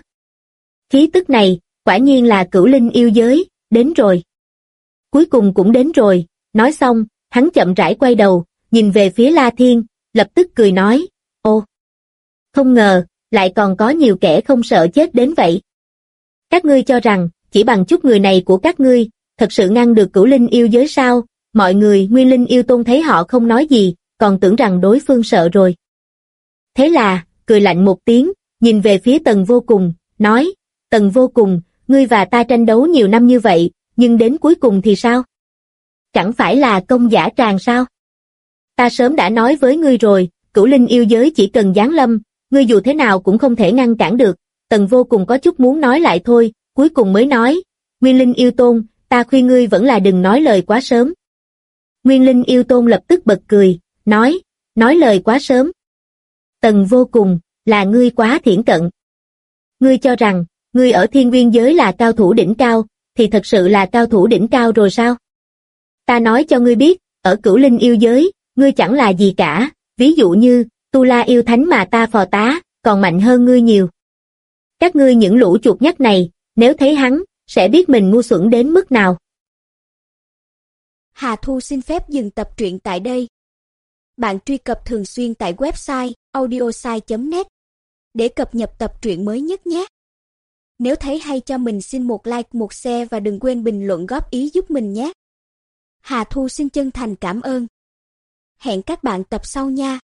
Speaker 2: Khí tức này, quả nhiên là cửu linh yêu giới, đến rồi. Cuối cùng cũng đến rồi, nói xong, hắn chậm rãi quay đầu, nhìn về phía La Thiên, lập tức cười nói, ô, không ngờ, lại còn có nhiều kẻ không sợ chết đến vậy. Các ngươi cho rằng, chỉ bằng chút người này của các ngươi, thật sự ngăn được cửu linh yêu giới sao? Mọi người Nguyên Linh yêu tôn thấy họ không nói gì, còn tưởng rằng đối phương sợ rồi. Thế là, cười lạnh một tiếng, nhìn về phía Tần Vô Cùng, nói, Tần Vô Cùng, ngươi và ta tranh đấu nhiều năm như vậy, nhưng đến cuối cùng thì sao? Chẳng phải là công giả tràng sao? Ta sớm đã nói với ngươi rồi, cửu linh yêu giới chỉ cần giáng lâm, ngươi dù thế nào cũng không thể ngăn cản được. Tần Vô Cùng có chút muốn nói lại thôi, cuối cùng mới nói, Nguyên Linh yêu tôn, ta khuyên ngươi vẫn là đừng nói lời quá sớm. Nguyên Linh yêu tôn lập tức bật cười, nói lời quá sớm. Tần Vô Cùng, là ngươi quá thiển cận. Ngươi cho rằng, ngươi ở Thiên Nguyên giới là cao thủ đỉnh cao, thì thật sự là cao thủ đỉnh cao rồi sao? Ta nói cho ngươi biết, ở cửu linh yêu giới, ngươi chẳng là gì cả, ví dụ như, Tu La yêu thánh mà ta phò tá, còn mạnh hơn ngươi nhiều. Các ngươi những lũ chuột nhắt này, nếu thấy hắn, sẽ biết mình ngu xuẩn đến mức nào.
Speaker 3: Hà Thu xin phép dừng tập truyện tại đây. Bạn truy cập thường xuyên tại website audiosai.net để cập nhật tập truyện mới nhất nhé. Nếu thấy hay cho mình xin một like, một share và đừng quên bình luận góp ý giúp mình nhé. Hà Thu xin chân thành cảm ơn. Hẹn các bạn tập sau nha.